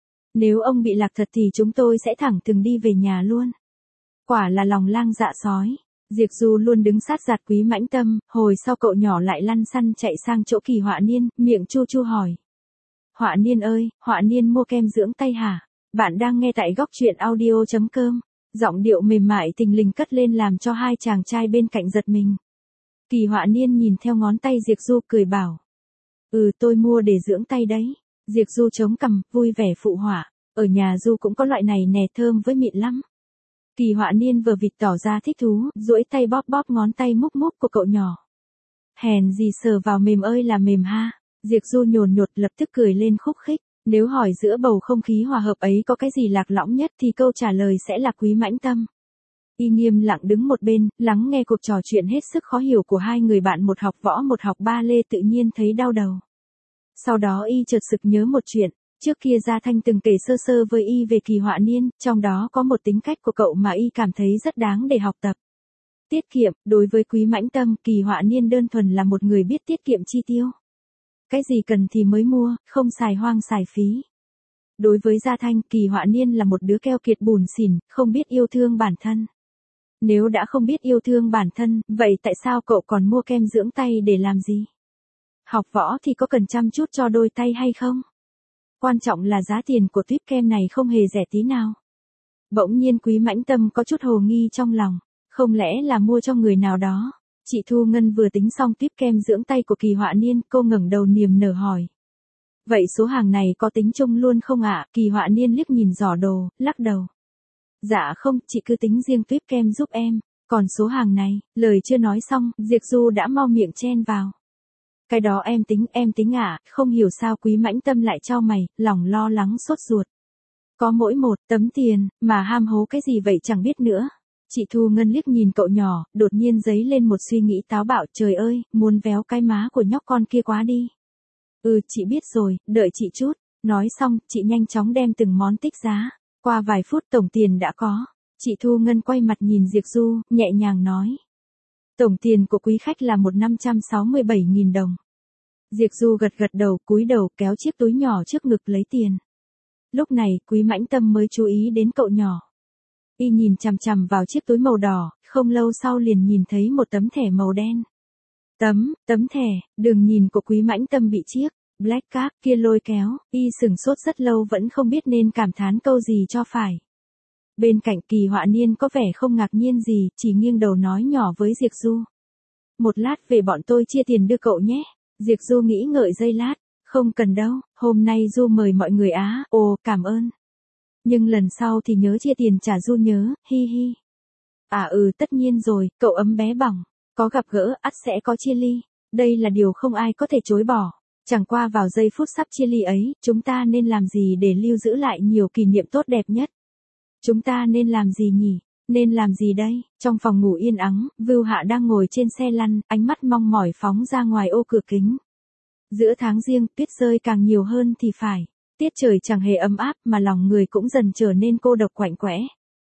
Nếu ông bị lạc thật thì chúng tôi sẽ thẳng thừng đi về nhà luôn. Quả là lòng lang dạ sói. Diệp Du luôn đứng sát giạt Quý Mãnh Tâm, hồi sau cậu nhỏ lại lăn xăn chạy sang chỗ Kỳ Họa Niên, miệng chu chu hỏi. Họa Niên ơi, Họa Niên mua kem dưỡng tay hả? Bạn đang nghe tại góc truyện audio.com. Giọng điệu mềm mại tình lình cất lên làm cho hai chàng trai bên cạnh giật mình. Kỳ Họa Niên nhìn theo ngón tay Diệp Du cười bảo. Ừ, tôi mua để dưỡng tay đấy. Diệp Du chống cằm, vui vẻ phụ họa. Ở nhà Du cũng có loại này nè, thơm với mịn lắm. Kỳ Họa Niên vừa vịt tỏ ra thích thú, duỗi tay bóp bóp ngón tay múc múc của cậu nhỏ. Hèn gì sờ vào mềm ơi là mềm ha. Diệp Du nhồn nhột lập tức cười lên khúc khích. Nếu hỏi giữa bầu không khí hòa hợp ấy có cái gì lạc lõng nhất thì câu trả lời sẽ là Quý Mãnh Tâm. Y nghiêm lặng đứng một bên, lắng nghe cuộc trò chuyện hết sức khó hiểu của hai người bạn, một học võ một học ba lê, tự nhiên thấy đau đầu. Sau đó y chợt sực nhớ một chuyện, trước kia Gia Thanh từng kể sơ sơ với y về Kỳ Họa Niên, trong đó có một tính cách của cậu mà y cảm thấy rất đáng để học tập. Tiết kiệm, đối với Quý Mãnh Tâm, Kỳ Họa Niên đơn thuần là một người biết tiết kiệm chi tiêu. Cái gì cần thì mới mua, không xài hoang xài phí. Đối với Gia Thanh, Kỳ Họa Niên là một đứa keo kiệt bủn xỉn, không biết yêu thương bản thân. Nếu đã không biết yêu thương bản thân, vậy tại sao cậu còn mua kem dưỡng tay để làm gì? Học võ thì có cần chăm chút cho đôi tay hay không? Quan trọng là giá tiền của tuyếp kem này không hề rẻ tí nào. Bỗng nhiên Quý Mãnh Tâm có chút hồ nghi trong lòng, không lẽ là mua cho người nào đó? Chị Thu Ngân vừa tính xong tuyếp kem dưỡng tay của Kỳ Họa Niên, cô ngẩng đầu niềm nở hỏi. Vậy số hàng này có tính chung luôn không ạ? Kỳ Họa Niên liếc nhìn giỏ đồ, lắc đầu. Dạ không, chị cứ tính riêng tuyếp kem giúp em, còn số hàng này, lời chưa nói xong, Diệp Du đã mau miệng chen vào. Cái đó em tính, em tính ạ, à, không hiểu sao Quý Mãnh Tâm lại chau mày, lòng lo lắng sốt ruột. Có mỗi một tấm tiền, mà ham hố cái gì vậy chẳng biết nữa. Chị Thu Ngân liếc nhìn cậu nhỏ, đột nhiên dấy lên một suy nghĩ táo bạo, trời ơi, muốn véo cái má của nhóc con kia quá đi. Ừ, chị biết rồi, đợi chị chút. Nói xong, chị nhanh chóng đem từng món tích giá. Qua vài phút tổng tiền đã có. Chị Thu Ngân quay mặt nhìn Diệp Du, nhẹ nhàng nói. Tổng tiền của quý khách là một năm trăm sáu mươi bảy nghìn đồng. Diệp Du gật gật đầu, cúi đầu kéo chiếc túi nhỏ trước ngực lấy tiền. Lúc này, Quý Mãnh Tâm mới chú ý đến cậu nhỏ. Y nhìn chằm chằm vào chiếc túi màu đỏ, không lâu sau liền nhìn thấy một tấm thẻ màu đen. Tấm, tấm thẻ, đường nhìn của Quý Mãnh Tâm bị chiếc Black Card kia lôi kéo, y sừng sốt rất lâu vẫn không biết nên cảm thán câu gì cho phải. Bên cạnh Kỳ Họa Niên có vẻ không ngạc nhiên gì, chỉ nghiêng đầu nói nhỏ với Diệp Du. Một lát về bọn tôi chia tiền đưa cậu nhé. Diệp Du nghĩ ngợi giây lát, không cần đâu, hôm nay Du mời mọi người á, ồ, cảm ơn. Nhưng lần sau thì nhớ chia tiền trả Du nhớ, hi hi. À ừ, tất nhiên rồi, cậu ấm bé bỏng, có gặp gỡ, ắt sẽ có chia ly. Đây là điều không ai có thể chối bỏ. Chẳng qua vào giây phút sắp chia ly ấy, chúng ta nên làm gì để lưu giữ lại nhiều kỷ niệm tốt đẹp nhất? Chúng ta nên làm gì nhỉ? Nên làm gì đây? Trong phòng ngủ yên ắng, Vưu Hạ đang ngồi trên xe lăn, ánh mắt mong mỏi phóng ra ngoài ô cửa kính. Giữa tháng giêng, tuyết rơi càng nhiều hơn thì phải. Tiết trời chẳng hề ấm áp mà lòng người cũng dần trở nên cô độc quạnh quẽ.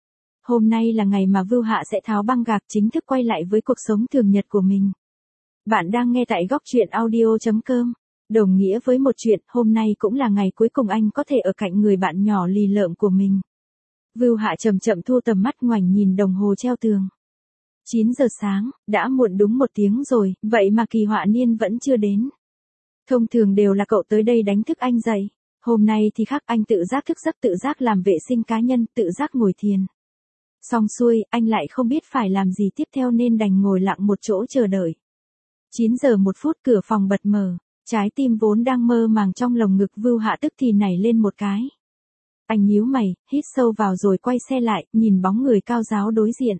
Hôm nay là ngày mà Vưu Hạ sẽ tháo băng gạc chính thức quay lại với cuộc sống thường nhật của mình. Bạn đang nghe tại góc truyện audio chấm com. Đồng nghĩa với một chuyện, hôm nay cũng là ngày cuối cùng anh có thể ở cạnh người bạn nhỏ lì lợm của mình. Vưu Hạ chậm chậm thu tầm mắt ngoảnh nhìn đồng hồ treo tường. chín giờ sáng, đã muộn đúng một tiếng rồi, vậy mà Kỳ Họa Niên vẫn chưa đến. Thông thường đều là cậu tới đây đánh thức anh dậy. Hôm nay thì khác, anh tự giác thức giấc, tự giác làm vệ sinh cá nhân, tự giác ngồi thiền. Xong xuôi, anh lại không biết phải làm gì tiếp theo nên đành ngồi lặng một chỗ chờ đợi. chín giờ một phút cửa phòng bật mở. Trái tim vốn đang mơ màng trong lồng ngực Vưu Hạ tức thì nảy lên một cái. Anh nhíu mày, hít sâu vào rồi quay xe lại, nhìn bóng người cao ráo đối diện.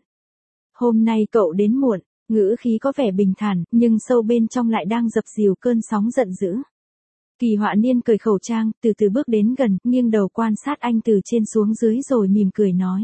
Hôm nay cậu đến muộn, ngữ khí có vẻ bình thản, nhưng sâu bên trong lại đang dập dìu cơn sóng giận dữ. Kỳ Họa Niên cởi khẩu trang, từ từ bước đến gần, nghiêng đầu quan sát anh từ trên xuống dưới rồi mỉm cười nói.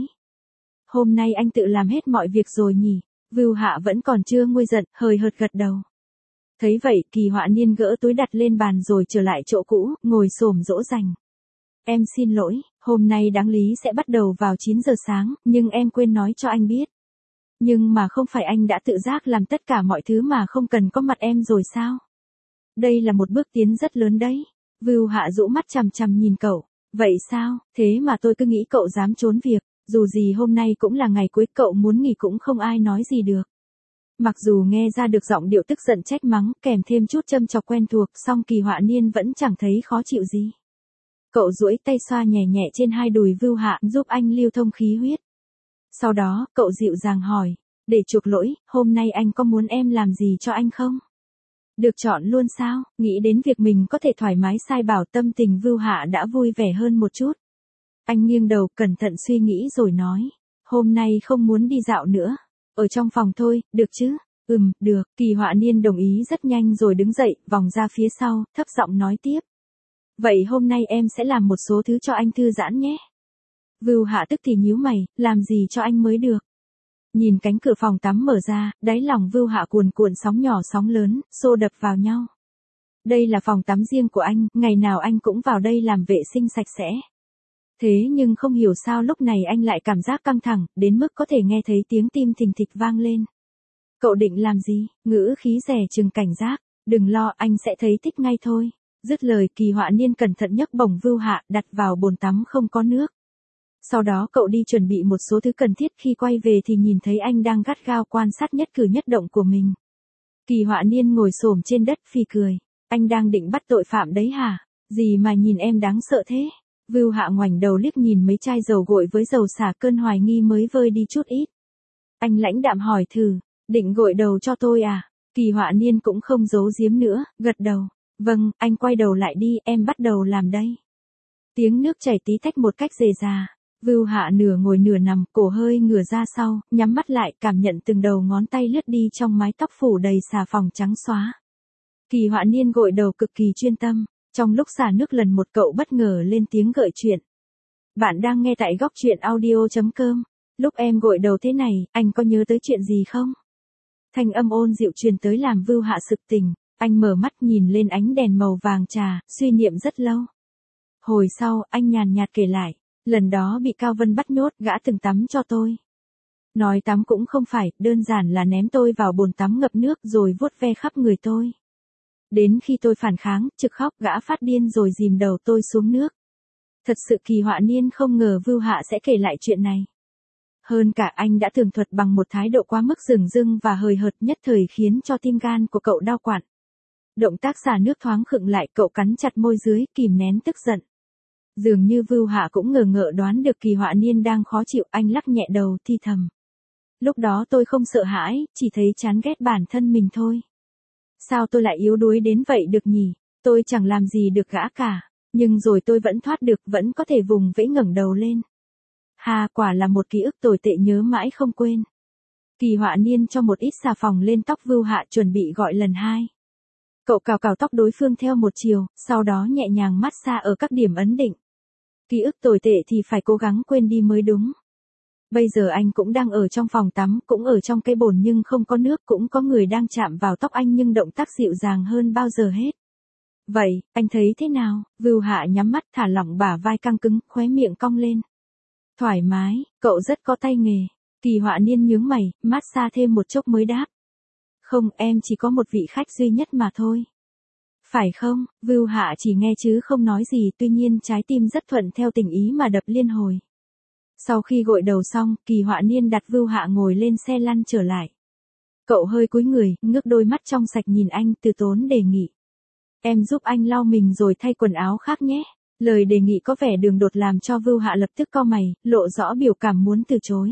Hôm nay anh tự làm hết mọi việc rồi nhỉ? Vưu Hạ vẫn còn chưa nguôi giận, hời hợt gật đầu. Thấy vậy, Kỳ Họa Niên gỡ túi đặt lên bàn rồi trở lại chỗ cũ, ngồi xổm dỗ dành. Em xin lỗi, hôm nay đáng lý sẽ bắt đầu vào chín giờ sáng, nhưng em quên nói cho anh biết. Nhưng mà không phải anh đã tự giác làm tất cả mọi thứ mà không cần có mặt em rồi sao? Đây là một bước tiến rất lớn đấy. Vưu Hạ rũ mắt chằm chằm nhìn cậu. Vậy sao, thế mà tôi cứ nghĩ cậu dám trốn việc, dù gì hôm nay cũng là ngày cuối, cậu muốn nghỉ cũng không ai nói gì được. Mặc dù nghe ra được giọng điệu tức giận trách mắng, kèm thêm chút châm chọc quen thuộc, song Kỳ Họa Niên vẫn chẳng thấy khó chịu gì. Cậu duỗi tay xoa nhẹ nhẹ trên hai đùi Vưu Hạ, giúp anh lưu thông khí huyết. Sau đó, cậu dịu dàng hỏi, để chuộc lỗi, hôm nay anh có muốn em làm gì cho anh không? Được chọn luôn sao? Nghĩ đến việc mình có thể thoải mái sai bảo, tâm tình Vưu Hạ đã vui vẻ hơn một chút. Anh nghiêng đầu, cẩn thận suy nghĩ rồi nói, hôm nay không muốn đi dạo nữa. Ở trong phòng thôi, được chứ? Ừm, được. Kỳ Họa Niên đồng ý rất nhanh rồi đứng dậy, vòng ra phía sau, thấp giọng nói tiếp. Vậy hôm nay em sẽ làm một số thứ cho anh thư giãn nhé. Vưu Hạ tức thì nhíu mày, làm gì cho anh mới được. Nhìn cánh cửa phòng tắm mở ra, đáy lòng Vưu Hạ cuồn cuộn sóng nhỏ sóng lớn, xô đập vào nhau. Đây là phòng tắm riêng của anh, ngày nào anh cũng vào đây làm vệ sinh sạch sẽ. Thế nhưng không hiểu sao lúc này anh lại cảm giác căng thẳng, đến mức có thể nghe thấy tiếng tim thình thịch vang lên. Cậu định làm gì? Ngữ khí dè chừng cảnh giác. Đừng lo, anh sẽ thấy thích ngay thôi. Dứt lời, Kỳ Họa Niên cẩn thận nhấc bổng Vưu Hạ, đặt vào bồn tắm không có nước. Sau đó cậu đi chuẩn bị một số thứ cần thiết, khi quay về thì nhìn thấy anh đang gắt gao quan sát nhất cử nhất động của mình. Kỳ Họa Niên ngồi xổm trên đất phì cười. Anh đang định bắt tội phạm đấy hả? Gì mà nhìn em đáng sợ thế? Vưu Hạ ngoảnh đầu liếc nhìn mấy chai dầu gội với dầu xả, cơn hoài nghi mới vơi đi chút ít. Anh lãnh đạm hỏi thử, định gội đầu cho tôi à? Kỳ Họa Niên cũng không giấu giếm nữa, gật đầu. Vâng, anh quay đầu lại đi, em bắt đầu làm đây. Tiếng nước chảy tí tách một cách rề rà. Vưu Hạ nửa ngồi nửa nằm, cổ hơi ngửa ra sau, nhắm mắt lại, cảm nhận từng đầu ngón tay lướt đi trong mái tóc phủ đầy xà phòng trắng xóa. Kỳ Họa Niên gội đầu cực kỳ chuyên tâm. Trong lúc xả nước lần một, cậu bất ngờ lên tiếng gợi chuyện. Bạn đang nghe tại góc truyện audio chấm com. Lúc em gội đầu thế này, anh có nhớ tới chuyện gì không? Thanh âm ôn dịu truyền tới làm Vưu Hạ sực tỉnh. Anh mở mắt nhìn lên ánh đèn màu vàng trà, suy niệm rất lâu. Hồi sau, anh nhàn nhạt kể lại. Lần đó bị Cao Vân bắt nhốt, gã từng tắm cho tôi. Nói tắm cũng không phải, đơn giản là ném tôi vào bồn tắm ngập nước rồi vuốt ve khắp người tôi. Đến khi tôi phản kháng, trực khóc, gã phát điên rồi dìm đầu tôi xuống nước. Thật sự Kỳ Họa Niên không ngờ Vưu Hạ sẽ kể lại chuyện này. Hơn cả anh đã tường thuật bằng một thái độ quá mức dửng dưng và hời hợt, nhất thời khiến cho tim gan của cậu đau quặn. Động tác xả nước thoáng khựng lại, cậu cắn chặt môi dưới, kìm nén tức giận. Dường như Vưu Hạ cũng ngờ ngợ đoán được Kỳ Họa Niên đang khó chịu, anh lắc nhẹ đầu thi thầm. Lúc đó tôi không sợ hãi, chỉ thấy chán ghét bản thân mình thôi. Sao tôi lại yếu đuối đến vậy được nhỉ? Tôi chẳng làm gì được gã cả, nhưng rồi tôi vẫn thoát được, vẫn có thể vùng vẫy ngẩng đầu lên. Hà, quả là một ký ức tồi tệ nhớ mãi không quên. Kỳ Họa Niên cho một ít xà phòng lên tóc Vưu Hạ, chuẩn bị gọi lần hai. Cậu cào cào tóc đối phương theo một chiều, sau đó nhẹ nhàng massage ở các điểm ấn định. Ký ức tồi tệ thì phải cố gắng quên đi mới đúng. Bây giờ anh cũng đang ở trong phòng tắm, cũng ở trong cái bồn nhưng không có nước, cũng có người đang chạm vào tóc anh nhưng động tác dịu dàng hơn bao giờ hết. Vậy, anh thấy thế nào? Vưu Hạ nhắm mắt, thả lỏng bả vai căng cứng, khóe miệng cong lên. Thoải mái, cậu rất có tay nghề. Kỳ Họa Niên nhướng mày, massage thêm một chốc mới đáp. Không, em chỉ có một vị khách duy nhất mà thôi. Phải không? Vưu Hạ chỉ nghe chứ không nói gì, tuy nhiên trái tim rất thuận theo tình ý mà đập liên hồi. Sau khi gội đầu xong, Kỳ Họa Niên đặt Vưu Hạ ngồi lên xe lăn trở lại. Cậu hơi cúi người, ngước đôi mắt trong sạch nhìn anh, từ tốn đề nghị. Em giúp anh lau mình rồi thay quần áo khác nhé. Lời đề nghị có vẻ đường đột làm cho Vưu Hạ lập tức cau mày, lộ rõ biểu cảm muốn từ chối.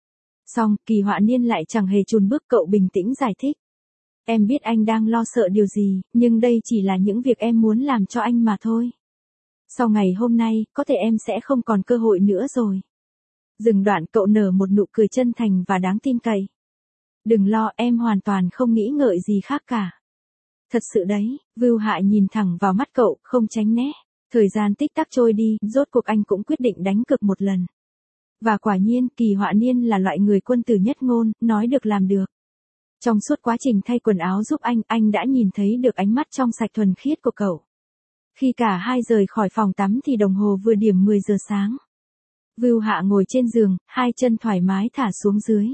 Xong, Kỳ Họa Niên lại chẳng hề chùn bước, cậu bình tĩnh giải thích. Em biết anh đang lo sợ điều gì, nhưng đây chỉ là những việc em muốn làm cho anh mà thôi. Sau ngày hôm nay, có thể em sẽ không còn cơ hội nữa rồi. Dừng đoạn, cậu nở một nụ cười chân thành và đáng tin cậy. Đừng lo, em hoàn toàn không nghĩ ngợi gì khác cả. Thật sự đấy, Vưu Hạ nhìn thẳng vào mắt cậu, không tránh né. Thời gian tích tắc trôi đi, rốt cuộc anh cũng quyết định đánh cược một lần. Và quả nhiên, Kỳ Họa Niên là loại người quân tử nhất ngôn, nói được làm được. Trong suốt quá trình thay quần áo giúp anh, anh đã nhìn thấy được ánh mắt trong sạch thuần khiết của cậu. Khi cả hai rời khỏi phòng tắm thì đồng hồ vừa điểm mười giờ sáng. Vưu Hạ ngồi trên giường, hai chân thoải mái thả xuống dưới.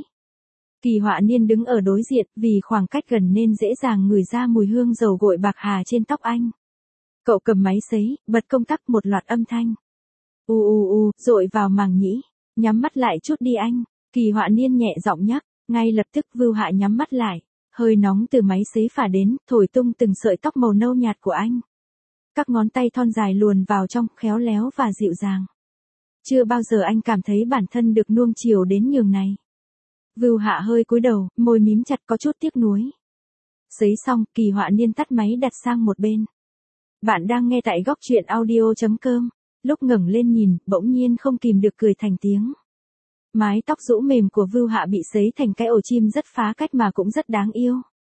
Kỳ Họa Niên đứng ở đối diện, vì khoảng cách gần nên dễ dàng ngửi ra mùi hương dầu gội bạc hà trên tóc anh. Cậu cầm máy sấy, bật công tắc, một loạt âm thanh. U u u, dội vào màng nhĩ. Nhắm mắt lại chút đi anh. Kỳ Họa Niên nhẹ giọng nhắc. Ngay lập tức Vưu Hạ nhắm mắt lại. Hơi nóng từ máy sấy phả đến, thổi tung từng sợi tóc màu nâu nhạt của anh. Các ngón tay thon dài luồn vào trong, khéo léo và dịu dàng. Chưa bao giờ anh cảm thấy bản thân được nuông chiều đến nhường này. Vưu Hạ hơi cúi đầu, môi mím chặt, có chút tiếc nuối. Sấy xong, Kỳ Họa Niên tắt máy đặt sang một bên. Bạn đang nghe tại góc truyện audio chấm com. Lúc ngẩng lên nhìn, bỗng nhiên không kìm được cười thành tiếng. Mái tóc rũ mềm của Vưu Hạ bị sấy thành cái ổ chim rất phá cách mà cũng rất đáng yêu.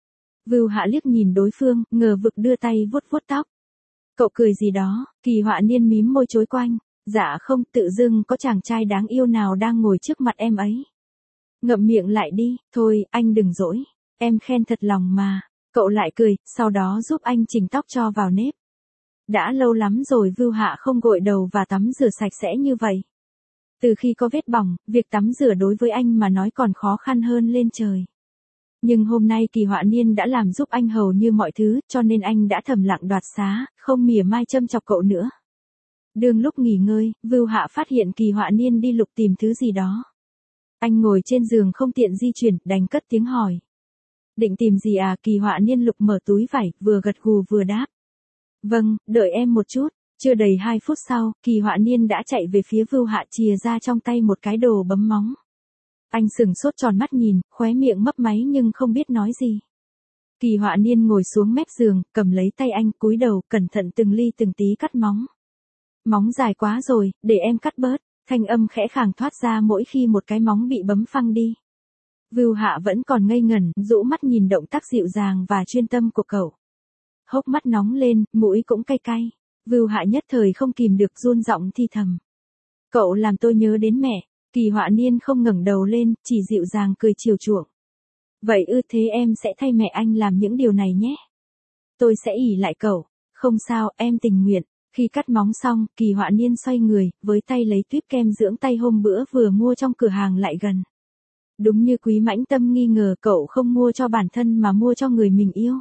Vưu Hạ liếc nhìn đối phương, ngờ vực đưa tay vuốt vuốt tóc. Cậu cười gì đó? Kỳ Họa Niên mím môi chối quanh. Dạ không, tự dưng có chàng trai đáng yêu nào đang ngồi trước mặt em ấy. Ngậm miệng lại đi, thôi, anh đừng dỗi. Em khen thật lòng mà. Cậu lại cười, sau đó giúp anh chỉnh tóc cho vào nếp. Đã lâu lắm rồi Vưu Hạ không gội đầu và tắm rửa sạch sẽ như vậy. Từ khi có vết bỏng, việc tắm rửa đối với anh mà nói còn khó khăn hơn lên trời. Nhưng hôm nay Kỳ Họa Niên đã làm giúp anh hầu như mọi thứ, cho nên anh đã thầm lặng đoạt xá, không mỉa mai châm chọc cậu nữa. Đương lúc nghỉ ngơi, Vưu Hạ phát hiện Kỳ Họa Niên đi lục tìm thứ gì đó. Anh ngồi trên giường không tiện di chuyển, đành cất tiếng hỏi. Định tìm gì à? Kỳ Họa Niên lục mở túi vải, vừa gật gù vừa đáp. Vâng, đợi em một chút. Chưa đầy hai phút sau, Kỳ Họa Niên đã chạy về phía Vưu Hạ chìa ra trong tay một cái đồ bấm móng. Anh sửng sốt tròn mắt nhìn, khóe miệng mấp máy nhưng không biết nói gì. Kỳ Họa Niên ngồi xuống mép giường, cầm lấy tay anh, cúi đầu, cẩn thận từng ly từng tí cắt móng. Móng dài quá rồi, để em cắt bớt. Thanh âm khẽ khàng thoát ra mỗi khi một cái móng bị bấm phăng đi. Vưu Hạ vẫn còn ngây ngẩn, rũ mắt nhìn động tác dịu dàng và chuyên tâm của cậu. Hốc mắt nóng lên, mũi cũng cay cay. Vưu Hạ nhất thời không kìm được run giọng thi thầm. Cậu làm tôi nhớ đến mẹ. Kỳ Họa Niên không ngẩng đầu lên, chỉ dịu dàng cười chiều chuộng. Vậy ư, thế em sẽ thay mẹ anh làm những điều này nhé. Tôi sẽ ỷ lại cậu. Không sao, em tình nguyện. Khi cắt móng xong, Kỳ Họa Niên xoay người, với tay lấy tuyếp kem dưỡng tay hôm bữa vừa mua trong cửa hàng lại gần. Đúng như Quý Mãnh Tâm nghi ngờ, cậu không mua cho bản thân mà mua cho người mình yêu.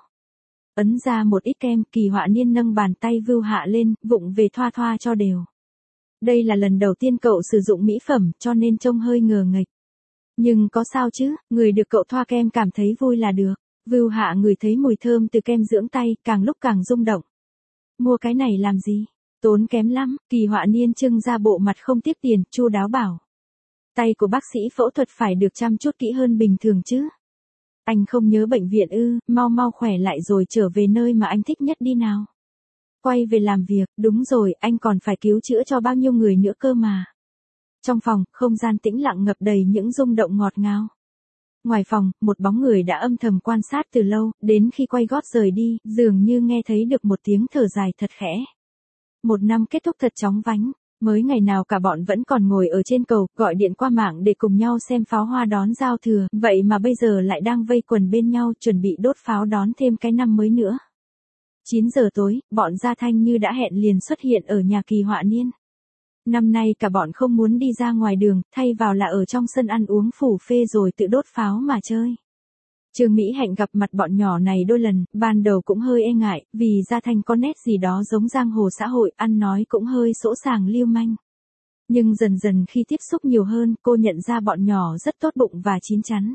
Ấn ra một ít kem, Kỳ Họa Niên nâng bàn tay Vưu Hạ lên, vụng về thoa thoa cho đều. Đây là lần đầu tiên cậu sử dụng mỹ phẩm, cho nên trông hơi ngờ nghệch. Nhưng có sao chứ, người được cậu thoa kem cảm thấy vui là được. Vưu Hạ ngửi thấy mùi thơm từ kem dưỡng tay, càng lúc càng rung động. Mua cái này làm gì? Tốn kém lắm. Kỳ Họa Niên trưng ra bộ mặt không tiếc tiền, chu đáo bảo. Tay của bác sĩ phẫu thuật phải được chăm chút kỹ hơn bình thường chứ. Anh không nhớ bệnh viện ư? Mau mau khỏe lại rồi trở về nơi mà anh thích nhất đi nào. Quay về làm việc, đúng rồi, anh còn phải cứu chữa cho bao nhiêu người nữa cơ mà. Trong phòng, không gian tĩnh lặng ngập đầy những rung động ngọt ngào. Ngoài phòng, một bóng người đã âm thầm quan sát từ lâu, đến khi quay gót rời đi, dường như nghe thấy được một tiếng thở dài thật khẽ. Một năm kết thúc thật chóng vánh, mới ngày nào cả bọn vẫn còn ngồi ở trên cầu, gọi điện qua mạng để cùng nhau xem pháo hoa đón giao thừa, vậy mà bây giờ lại đang vây quần bên nhau chuẩn bị đốt pháo đón thêm cái năm mới nữa. chín giờ tối, bọn Gia Thanh như đã hẹn liền xuất hiện ở nhà Kỳ Họa Niên. Năm nay cả bọn không muốn đi ra ngoài đường, thay vào là ở trong sân ăn uống phủ phê rồi tự đốt pháo mà chơi. Trương Mỹ Hạnh gặp mặt bọn nhỏ này đôi lần, ban đầu cũng hơi e ngại, vì Gia Thanh có nét gì đó giống giang hồ xã hội, ăn nói cũng hơi sỗ sàng lưu manh. Nhưng dần dần khi tiếp xúc nhiều hơn, cô nhận ra bọn nhỏ rất tốt bụng và chín chắn.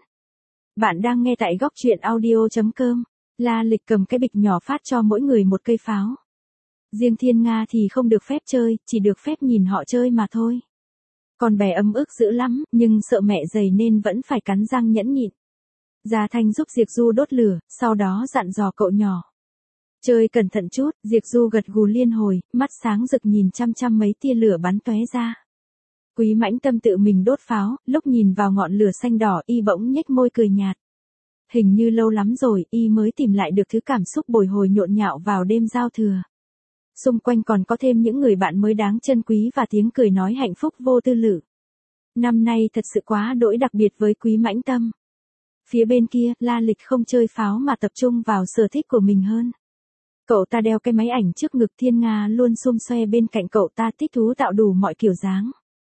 Bạn đang nghe tại góc truyện audio chấm com. La Lịch cầm cái bịch nhỏ phát cho mỗi người một cây pháo. Riêng Thiên Nga thì không được phép chơi, chỉ được phép nhìn họ chơi mà thôi. Con bé ấm ức dữ lắm, nhưng sợ mẹ dày nên vẫn phải cắn răng nhẫn nhịn. Gia Thanh giúp Diệp Du đốt lửa, sau đó dặn dò cậu nhỏ. Chơi cẩn thận chút, Diệp Du gật gù liên hồi, mắt sáng rực nhìn chăm chăm mấy tia lửa bắn tóe ra. Quý Mãnh Tâm tự mình đốt pháo, lúc nhìn vào ngọn lửa xanh đỏ y bỗng nhếch môi cười nhạt. Hình như lâu lắm rồi, y mới tìm lại được thứ cảm xúc bồi hồi nhộn nhạo vào đêm giao thừa. Xung quanh còn có thêm những người bạn mới đáng trân quý và tiếng cười nói hạnh phúc vô tư lự. Năm nay thật sự quá đỗi đặc biệt với Quý Mãnh Tâm. Phía bên kia, La Lịch không chơi pháo mà tập trung vào sở thích của mình hơn. Cậu ta đeo cái máy ảnh trước ngực, Thiên Nga luôn xum xoe bên cạnh cậu ta thích thú tạo đủ mọi kiểu dáng.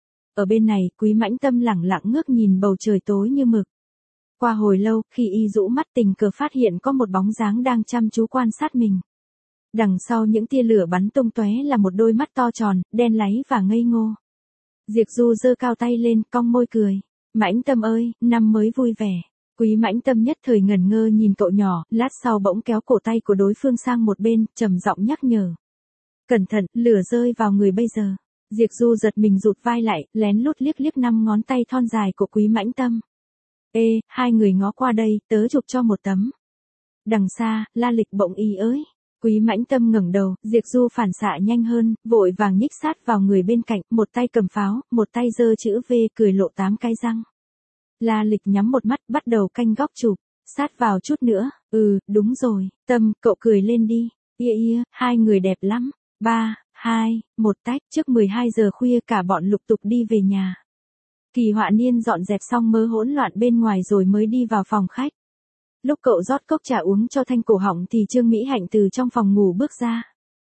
Ở bên này, Quý Mãnh Tâm lẳng lặng ngước nhìn bầu trời tối như mực. Qua hồi lâu, khi y rũ mắt tình cờ phát hiện có một bóng dáng đang chăm chú quan sát mình. Đằng sau những tia lửa bắn tung tóe là một đôi mắt to tròn, đen láy và ngây ngô. Diệp Du giơ cao tay lên, cong môi cười. Mãnh Tâm ơi, năm mới vui vẻ. Quý Mãnh Tâm nhất thời ngẩn ngơ nhìn cậu nhỏ, lát sau bỗng kéo cổ tay của đối phương sang một bên, trầm giọng nhắc nhở. Cẩn thận, lửa rơi vào người bây giờ. Diệp Du giật mình rụt vai lại, lén lút liếc liếc năm ngón tay thon dài của Quý Mãnh Tâm. Ê, hai người ngó qua đây, tớ chụp cho một tấm. Đằng xa, La Lịch bỗng ý ới. Quý Mãnh Tâm ngẩng đầu, Diệp Du phản xạ nhanh hơn, vội vàng nhích sát vào người bên cạnh, một tay cầm pháo, một tay giơ chữ V, cười lộ tám cái răng. La Lịch nhắm một mắt, bắt đầu canh góc chụp, sát vào chút nữa, ừ, đúng rồi, Tâm, cậu cười lên đi, ia ia, hai người đẹp lắm, ba, hai, một tách, trước mười hai giờ khuya cả bọn lục tục đi về nhà. Kỳ Họa Niên dọn dẹp xong mớ hỗn loạn bên ngoài rồi mới đi vào phòng khách. Lúc cậu rót cốc trà uống cho thanh cổ họng thì Trương Mỹ Hạnh từ trong phòng ngủ bước ra.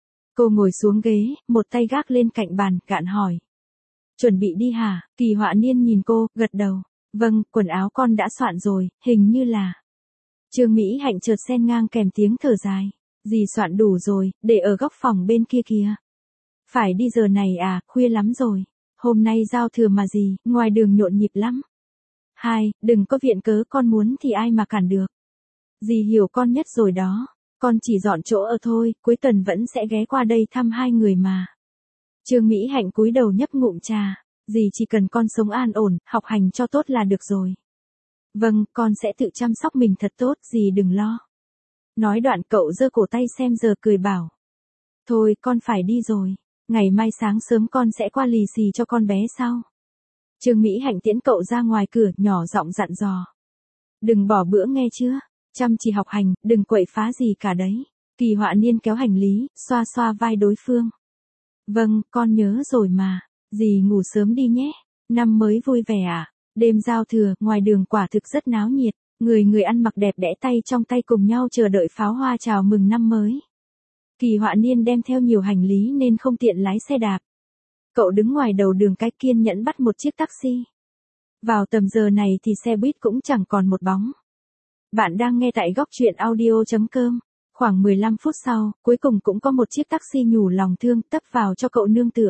Cô ngồi xuống ghế, một tay gác lên cạnh bàn, gạn hỏi. Chuẩn bị đi hả? Kỳ Họa Niên nhìn cô, gật đầu. Vâng, quần áo con đã soạn rồi, hình như là. Trương Mỹ Hạnh chợt xen ngang kèm tiếng thở dài. Dì soạn đủ rồi, để ở góc phòng bên kia kìa. Phải đi giờ này à, khuya lắm rồi. Hôm nay giao thừa mà gì, ngoài đường nhộn nhịp lắm. Hai, đừng có viện cớ, con muốn thì ai mà cản được. Dì hiểu con nhất rồi đó. Con chỉ dọn chỗ ở thôi, cuối tuần vẫn sẽ ghé qua đây thăm hai người mà. Trương Mỹ Hạnh cúi đầu nhấp ngụm trà. Dì chỉ cần con sống an ổn, học hành cho tốt là được rồi. Vâng, con sẽ tự chăm sóc mình thật tốt, dì đừng lo. Nói đoạn cậu giơ cổ tay xem giờ cười bảo. Thôi, con phải đi rồi. Ngày mai sáng sớm con sẽ qua lì xì cho con bé sau. Trương Mỹ Hạnh tiễn cậu ra ngoài cửa, nhỏ giọng dặn dò. Đừng bỏ bữa nghe chưa? Chăm chỉ học hành, đừng quậy phá gì cả đấy. Kỳ Họa Niên kéo hành lý, xoa xoa vai đối phương. Vâng, con nhớ rồi mà. Dì ngủ sớm đi nhé. Năm mới vui vẻ à? Đêm giao thừa, ngoài đường quả thực rất náo nhiệt. Người người ăn mặc đẹp đẽ tay trong tay cùng nhau chờ đợi pháo hoa chào mừng năm mới. Kỳ Họa Niên đem theo nhiều hành lý nên không tiện lái xe đạp. Cậu đứng ngoài đầu đường cách kiên nhẫn bắt một chiếc taxi. Vào tầm giờ này thì xe buýt cũng chẳng còn một bóng. Bạn đang nghe tại góc truyện audio chấm com. Khoảng mười lăm phút sau, cuối cùng cũng có một chiếc taxi nhủ lòng thương tấp vào cho cậu nương tựa.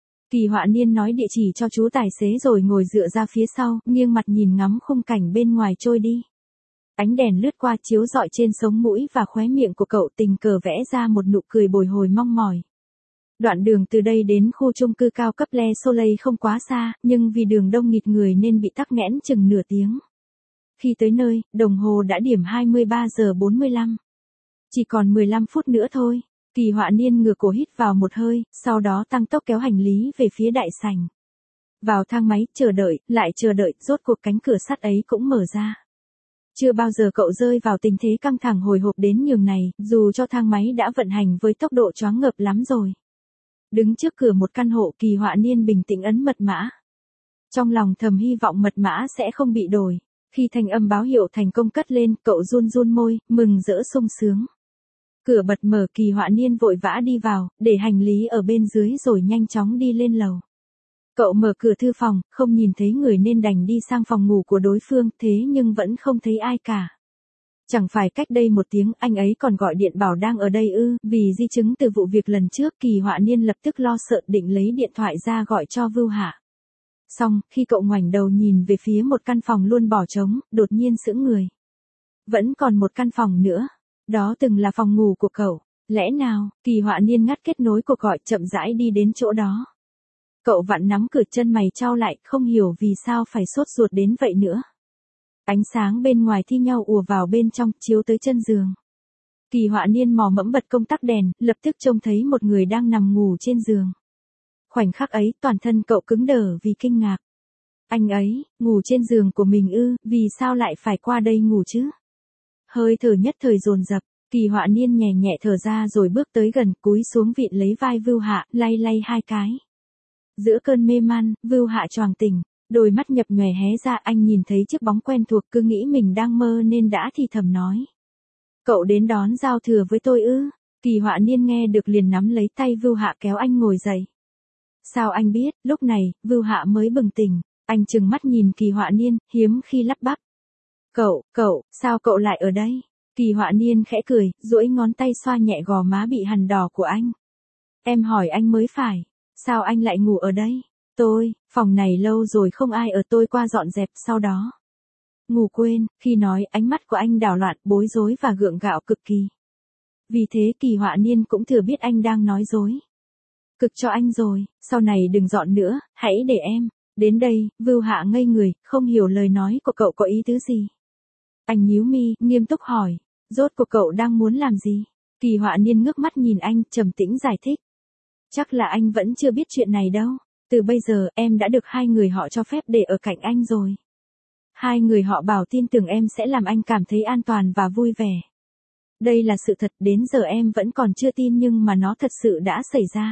Kỳ Họa Niên nói địa chỉ cho chú tài xế rồi ngồi dựa ra phía sau, nghiêng mặt nhìn ngắm khung cảnh bên ngoài trôi đi. Ánh đèn lướt qua chiếu rọi trên sống mũi và khóe miệng của cậu, tình cờ vẽ ra một nụ cười bồi hồi mong mỏi. Đoạn đường từ đây đến khu chung cư cao cấp Le Soleil không quá xa, nhưng vì đường đông nghịt người nên bị tắc nghẽn chừng nửa tiếng. Khi tới nơi, đồng hồ đã điểm hai mươi ba giờ bốn mươi lăm. Chỉ còn mười lăm phút nữa thôi. Kỳ Họa Niên ngửa cổ hít vào một hơi, sau đó tăng tốc kéo hành lý về phía đại sảnh. Vào thang máy, chờ đợi, lại chờ đợi, rốt cuộc cánh cửa sắt ấy cũng mở ra. Chưa bao giờ cậu rơi vào tình thế căng thẳng hồi hộp đến nhường này, dù cho thang máy đã vận hành với tốc độ choáng ngợp lắm rồi. Đứng trước cửa một căn hộ, Kỳ Họa Niên bình tĩnh ấn mật mã. Trong lòng thầm hy vọng mật mã sẽ không bị đổi. Khi thanh âm báo hiệu thành công cất lên, cậu run run môi, mừng rỡ sung sướng. Cửa bật mở, Kỳ Họa Niên vội vã đi vào, để hành lý ở bên dưới rồi nhanh chóng đi lên lầu. Cậu mở cửa thư phòng, không nhìn thấy người nên đành đi sang phòng ngủ của đối phương, thế nhưng vẫn không thấy ai cả. Chẳng phải cách đây một tiếng anh ấy còn gọi điện bảo đang ở đây ư, vì di chứng từ vụ việc lần trước. Kỳ Họa Niên lập tức lo sợ định lấy điện thoại ra gọi cho Vưu Hạ. Xong, khi cậu ngoảnh đầu nhìn về phía một căn phòng luôn bỏ trống, đột nhiên sững người. Vẫn còn một căn phòng nữa. Đó từng là phòng ngủ của cậu. Lẽ nào? Kỳ Họa Niên ngắt kết nối cuộc gọi, chậm rãi đi đến chỗ đó. Cậu vặn nắm cửa, chân mày chau lại, không hiểu vì sao phải sốt ruột đến vậy nữa. Ánh sáng bên ngoài thi nhau ùa vào bên trong, chiếu tới chân giường. Kỳ Họa Niên mò mẫm bật công tắc đèn, lập tức trông thấy một người đang nằm ngủ trên giường. Khoảnh khắc ấy, toàn thân cậu cứng đờ vì kinh ngạc. Anh ấy, ngủ trên giường của mình ư, vì sao lại phải qua đây ngủ chứ? Hơi thở nhất thời dồn dập, Kỳ Họa Niên nhẹ nhẹ thở ra rồi bước tới gần, cúi xuống vịn lấy vai Vưu Hạ, lay lay hai cái. Giữa cơn mê man, Vưu Hạ choàng tỉnh, đôi mắt nhập nhòe hé ra, anh nhìn thấy chiếc bóng quen thuộc, cứ nghĩ mình đang mơ nên đã thì thầm nói. Cậu đến đón giao thừa với tôi ư? Kỳ Họa Niên nghe được liền nắm lấy tay Vưu Hạ kéo anh ngồi dậy. Sao anh biết? Lúc này, Vưu Hạ mới bừng tỉnh, anh trừng mắt nhìn Kỳ Họa Niên, hiếm khi lắp bắp. Cậu, cậu, sao cậu lại ở đây? Kỳ Họa Niên khẽ cười, duỗi ngón tay xoa nhẹ gò má bị hằn đỏ của anh. Em hỏi anh mới phải, sao anh lại ngủ ở đây? Tôi, phòng này lâu rồi không ai ở, tôi qua dọn dẹp sau đó. Ngủ quên. Khi nói, ánh mắt của anh đảo loạn, bối rối và gượng gạo cực kỳ. Vì thế Kỳ Họa Niên cũng thừa biết anh đang nói dối. Cực cho anh rồi, sau này đừng dọn nữa, hãy để em. Đến đây, Vưu Hạ ngây người, không hiểu lời nói của cậu có ý tứ gì. Anh nhíu mi, nghiêm túc hỏi, rốt cuộc cậu đang muốn làm gì? Kỳ Họa Niên ngước mắt nhìn anh, trầm tĩnh giải thích. Chắc là anh vẫn chưa biết chuyện này đâu. Từ bây giờ, em đã được hai người họ cho phép để ở cạnh anh rồi. Hai người họ bảo tin tưởng em sẽ làm anh cảm thấy an toàn và vui vẻ. Đây là sự thật, đến giờ em vẫn còn chưa tin nhưng mà nó thật sự đã xảy ra.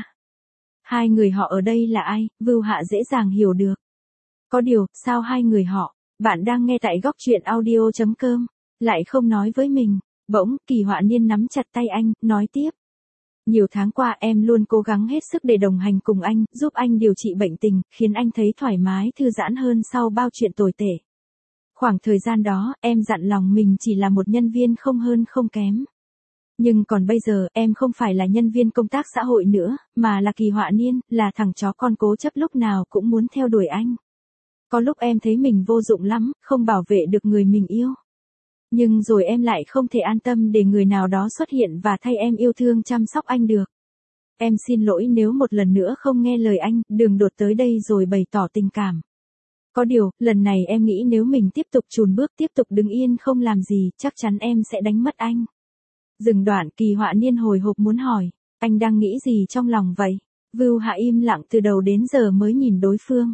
Hai người họ ở đây là ai? Vưu Hạ dễ dàng hiểu được. Có điều, sao hai người họ, bạn đang nghe tại góc truyện audio chấm com, lại không nói với mình? Bỗng, Kỳ Họa Niên nắm chặt tay anh, nói tiếp. Nhiều tháng qua em luôn cố gắng hết sức để đồng hành cùng anh, giúp anh điều trị bệnh tình, khiến anh thấy thoải mái thư giãn hơn sau bao chuyện tồi tệ. Khoảng thời gian đó, em dặn lòng mình chỉ là một nhân viên không hơn không kém. Nhưng còn bây giờ, em không phải là nhân viên công tác xã hội nữa, mà là Kỳ Họa Niên, là thằng chó con cố chấp lúc nào cũng muốn theo đuổi anh. Có lúc em thấy mình vô dụng lắm, không bảo vệ được người mình yêu. Nhưng rồi em lại không thể an tâm để người nào đó xuất hiện và thay em yêu thương chăm sóc anh được. Em xin lỗi nếu một lần nữa không nghe lời anh, đừng đột tới đây rồi bày tỏ tình cảm. Có điều, lần này em nghĩ nếu mình tiếp tục chùn bước tiếp tục đứng yên không làm gì, chắc chắn em sẽ đánh mất anh. Dừng đoạn, Kỳ Họa Niên hồi hộp muốn hỏi, anh đang nghĩ gì trong lòng vậy? Vưu Hạ im lặng từ đầu đến giờ mới nhìn đối phương.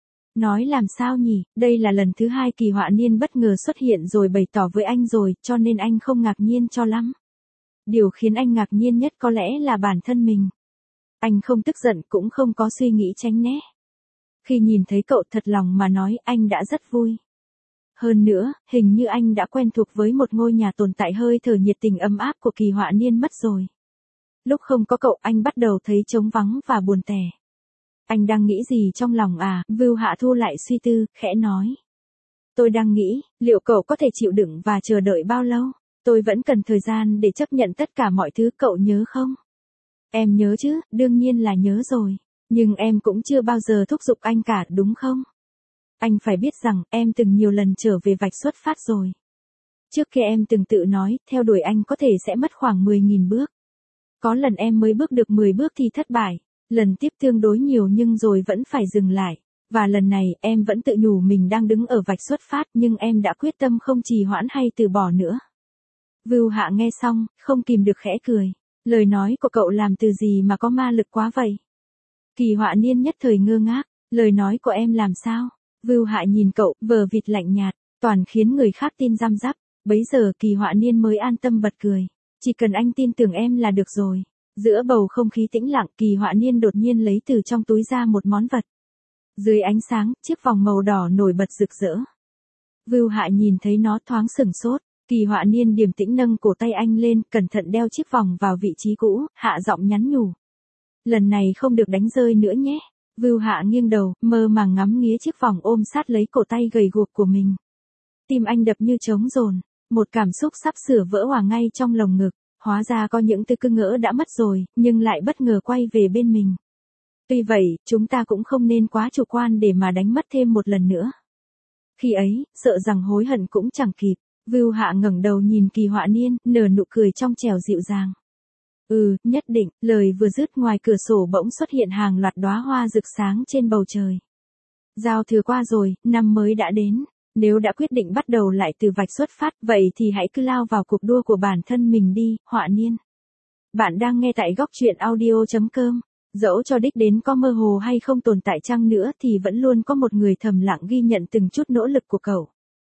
Nói làm sao nhỉ, đây là lần thứ hai Kỳ Họa Niên bất ngờ xuất hiện rồi bày tỏ với anh rồi, cho nên anh không ngạc nhiên cho lắm. Điều khiến anh ngạc nhiên nhất có lẽ là bản thân mình. Anh không tức giận cũng không có suy nghĩ tránh né. Khi nhìn thấy cậu thật lòng mà nói anh đã rất vui. Hơn nữa, hình như anh đã quen thuộc với một ngôi nhà tồn tại hơi thở nhiệt tình ấm áp của Kỳ Họa Niên mất rồi. Lúc không có cậu anh bắt đầu thấy trống vắng và buồn tẻ. Anh đang nghĩ gì trong lòng à? Vưu Hạ thu lại suy tư, khẽ nói. Tôi đang nghĩ, liệu cậu có thể chịu đựng và chờ đợi bao lâu? Tôi vẫn cần thời gian để chấp nhận tất cả mọi thứ, cậu nhớ không? Em nhớ chứ, đương nhiên là nhớ rồi. Nhưng em cũng chưa bao giờ thúc giục anh cả, đúng không? Anh phải biết rằng, em từng nhiều lần trở về vạch xuất phát rồi. Trước kia em từng tự nói, theo đuổi anh có thể sẽ mất khoảng mười nghìn bước. Có lần em mới bước được mười bước thì thất bại. Lần tiếp tương đối nhiều nhưng rồi vẫn phải dừng lại. Và lần này, em vẫn tự nhủ mình đang đứng ở vạch xuất phát nhưng em đã quyết tâm không trì hoãn hay từ bỏ nữa. Vưu Hạ nghe xong, không kìm được khẽ cười. Lời nói của cậu làm từ gì mà có ma lực quá vậy? Kỳ Họa Niên nhất thời ngơ ngác. Lời nói của em làm sao? Vưu Hạ nhìn cậu, vờ vịt lạnh nhạt, toàn khiến người khác tin răm rắp. Bấy giờ Kỳ Họa Niên mới an tâm bật cười. Chỉ cần anh tin tưởng em là được rồi. Giữa bầu không khí tĩnh lặng, Kỳ Họa Niên đột nhiên lấy từ trong túi ra một món vật. Dưới ánh sáng, chiếc vòng màu đỏ nổi bật rực rỡ. Vưu Hạ nhìn thấy nó thoáng sửng sốt. Kỳ Họa Niên điềm tĩnh nâng cổ tay anh lên, cẩn thận đeo chiếc vòng vào vị trí cũ, hạ giọng nhắn nhủ. Lần này không được đánh rơi nữa nhé. Vưu Hạ nghiêng đầu, mơ màng ngắm nghía chiếc vòng ôm sát lấy cổ tay gầy guộc của mình. Tim anh đập như trống dồn, một cảm xúc sắp sửa vỡ hòa ngay trong lồng ngực. Hóa ra có những thứ cứ ngỡ đã mất rồi, nhưng lại bất ngờ quay về bên mình. Tuy vậy, chúng ta cũng không nên quá chủ quan để mà đánh mất thêm một lần nữa. Khi ấy, sợ rằng hối hận cũng chẳng kịp. Vưu Hạ ngẩng đầu nhìn Kỳ Họa Niên, nở nụ cười trong trẻo dịu dàng. Ừ, nhất định, lời vừa dứt ngoài cửa sổ bỗng xuất hiện hàng loạt đóa hoa rực sáng trên bầu trời. Giao thừa qua rồi, năm mới đã đến. Nếu đã quyết định bắt đầu lại từ vạch xuất phát, vậy thì hãy cứ lao vào cuộc đua của bản thân mình đi, Họa Niên. Bạn đang nghe tại góc truyện audio chấm com. Dẫu cho đích đến có mơ hồ hay không tồn tại chăng nữa thì vẫn luôn có một người thầm lặng ghi nhận từng chút nỗ lực của cậu.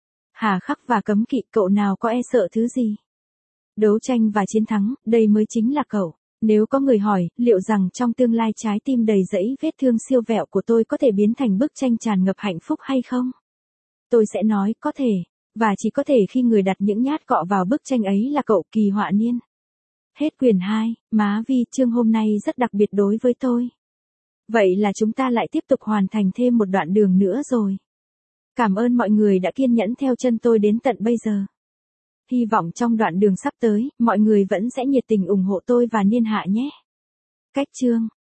Hà khắc và cấm kỵ, cậu nào có e sợ thứ gì? Đấu tranh và chiến thắng, đây mới chính là cậu. Nếu có người hỏi, liệu rằng trong tương lai trái tim đầy rẫy vết thương siêu vẹo của tôi có thể biến thành bức tranh tràn ngập hạnh phúc hay không? Tôi sẽ nói, có thể. Và chỉ có thể khi người đặt những nhát cọ vào bức tranh ấy là cậu, Kỳ Họa Niên. Hết quyển hai, má Vi, chương hôm nay rất đặc biệt đối với tôi. Vậy là chúng ta lại tiếp tục hoàn thành thêm một đoạn đường nữa rồi. Cảm ơn mọi người đã kiên nhẫn theo chân tôi đến tận bây giờ. Hy vọng trong đoạn đường sắp tới, mọi người vẫn sẽ nhiệt tình ủng hộ tôi và Niên Hạ nhé. Cách chương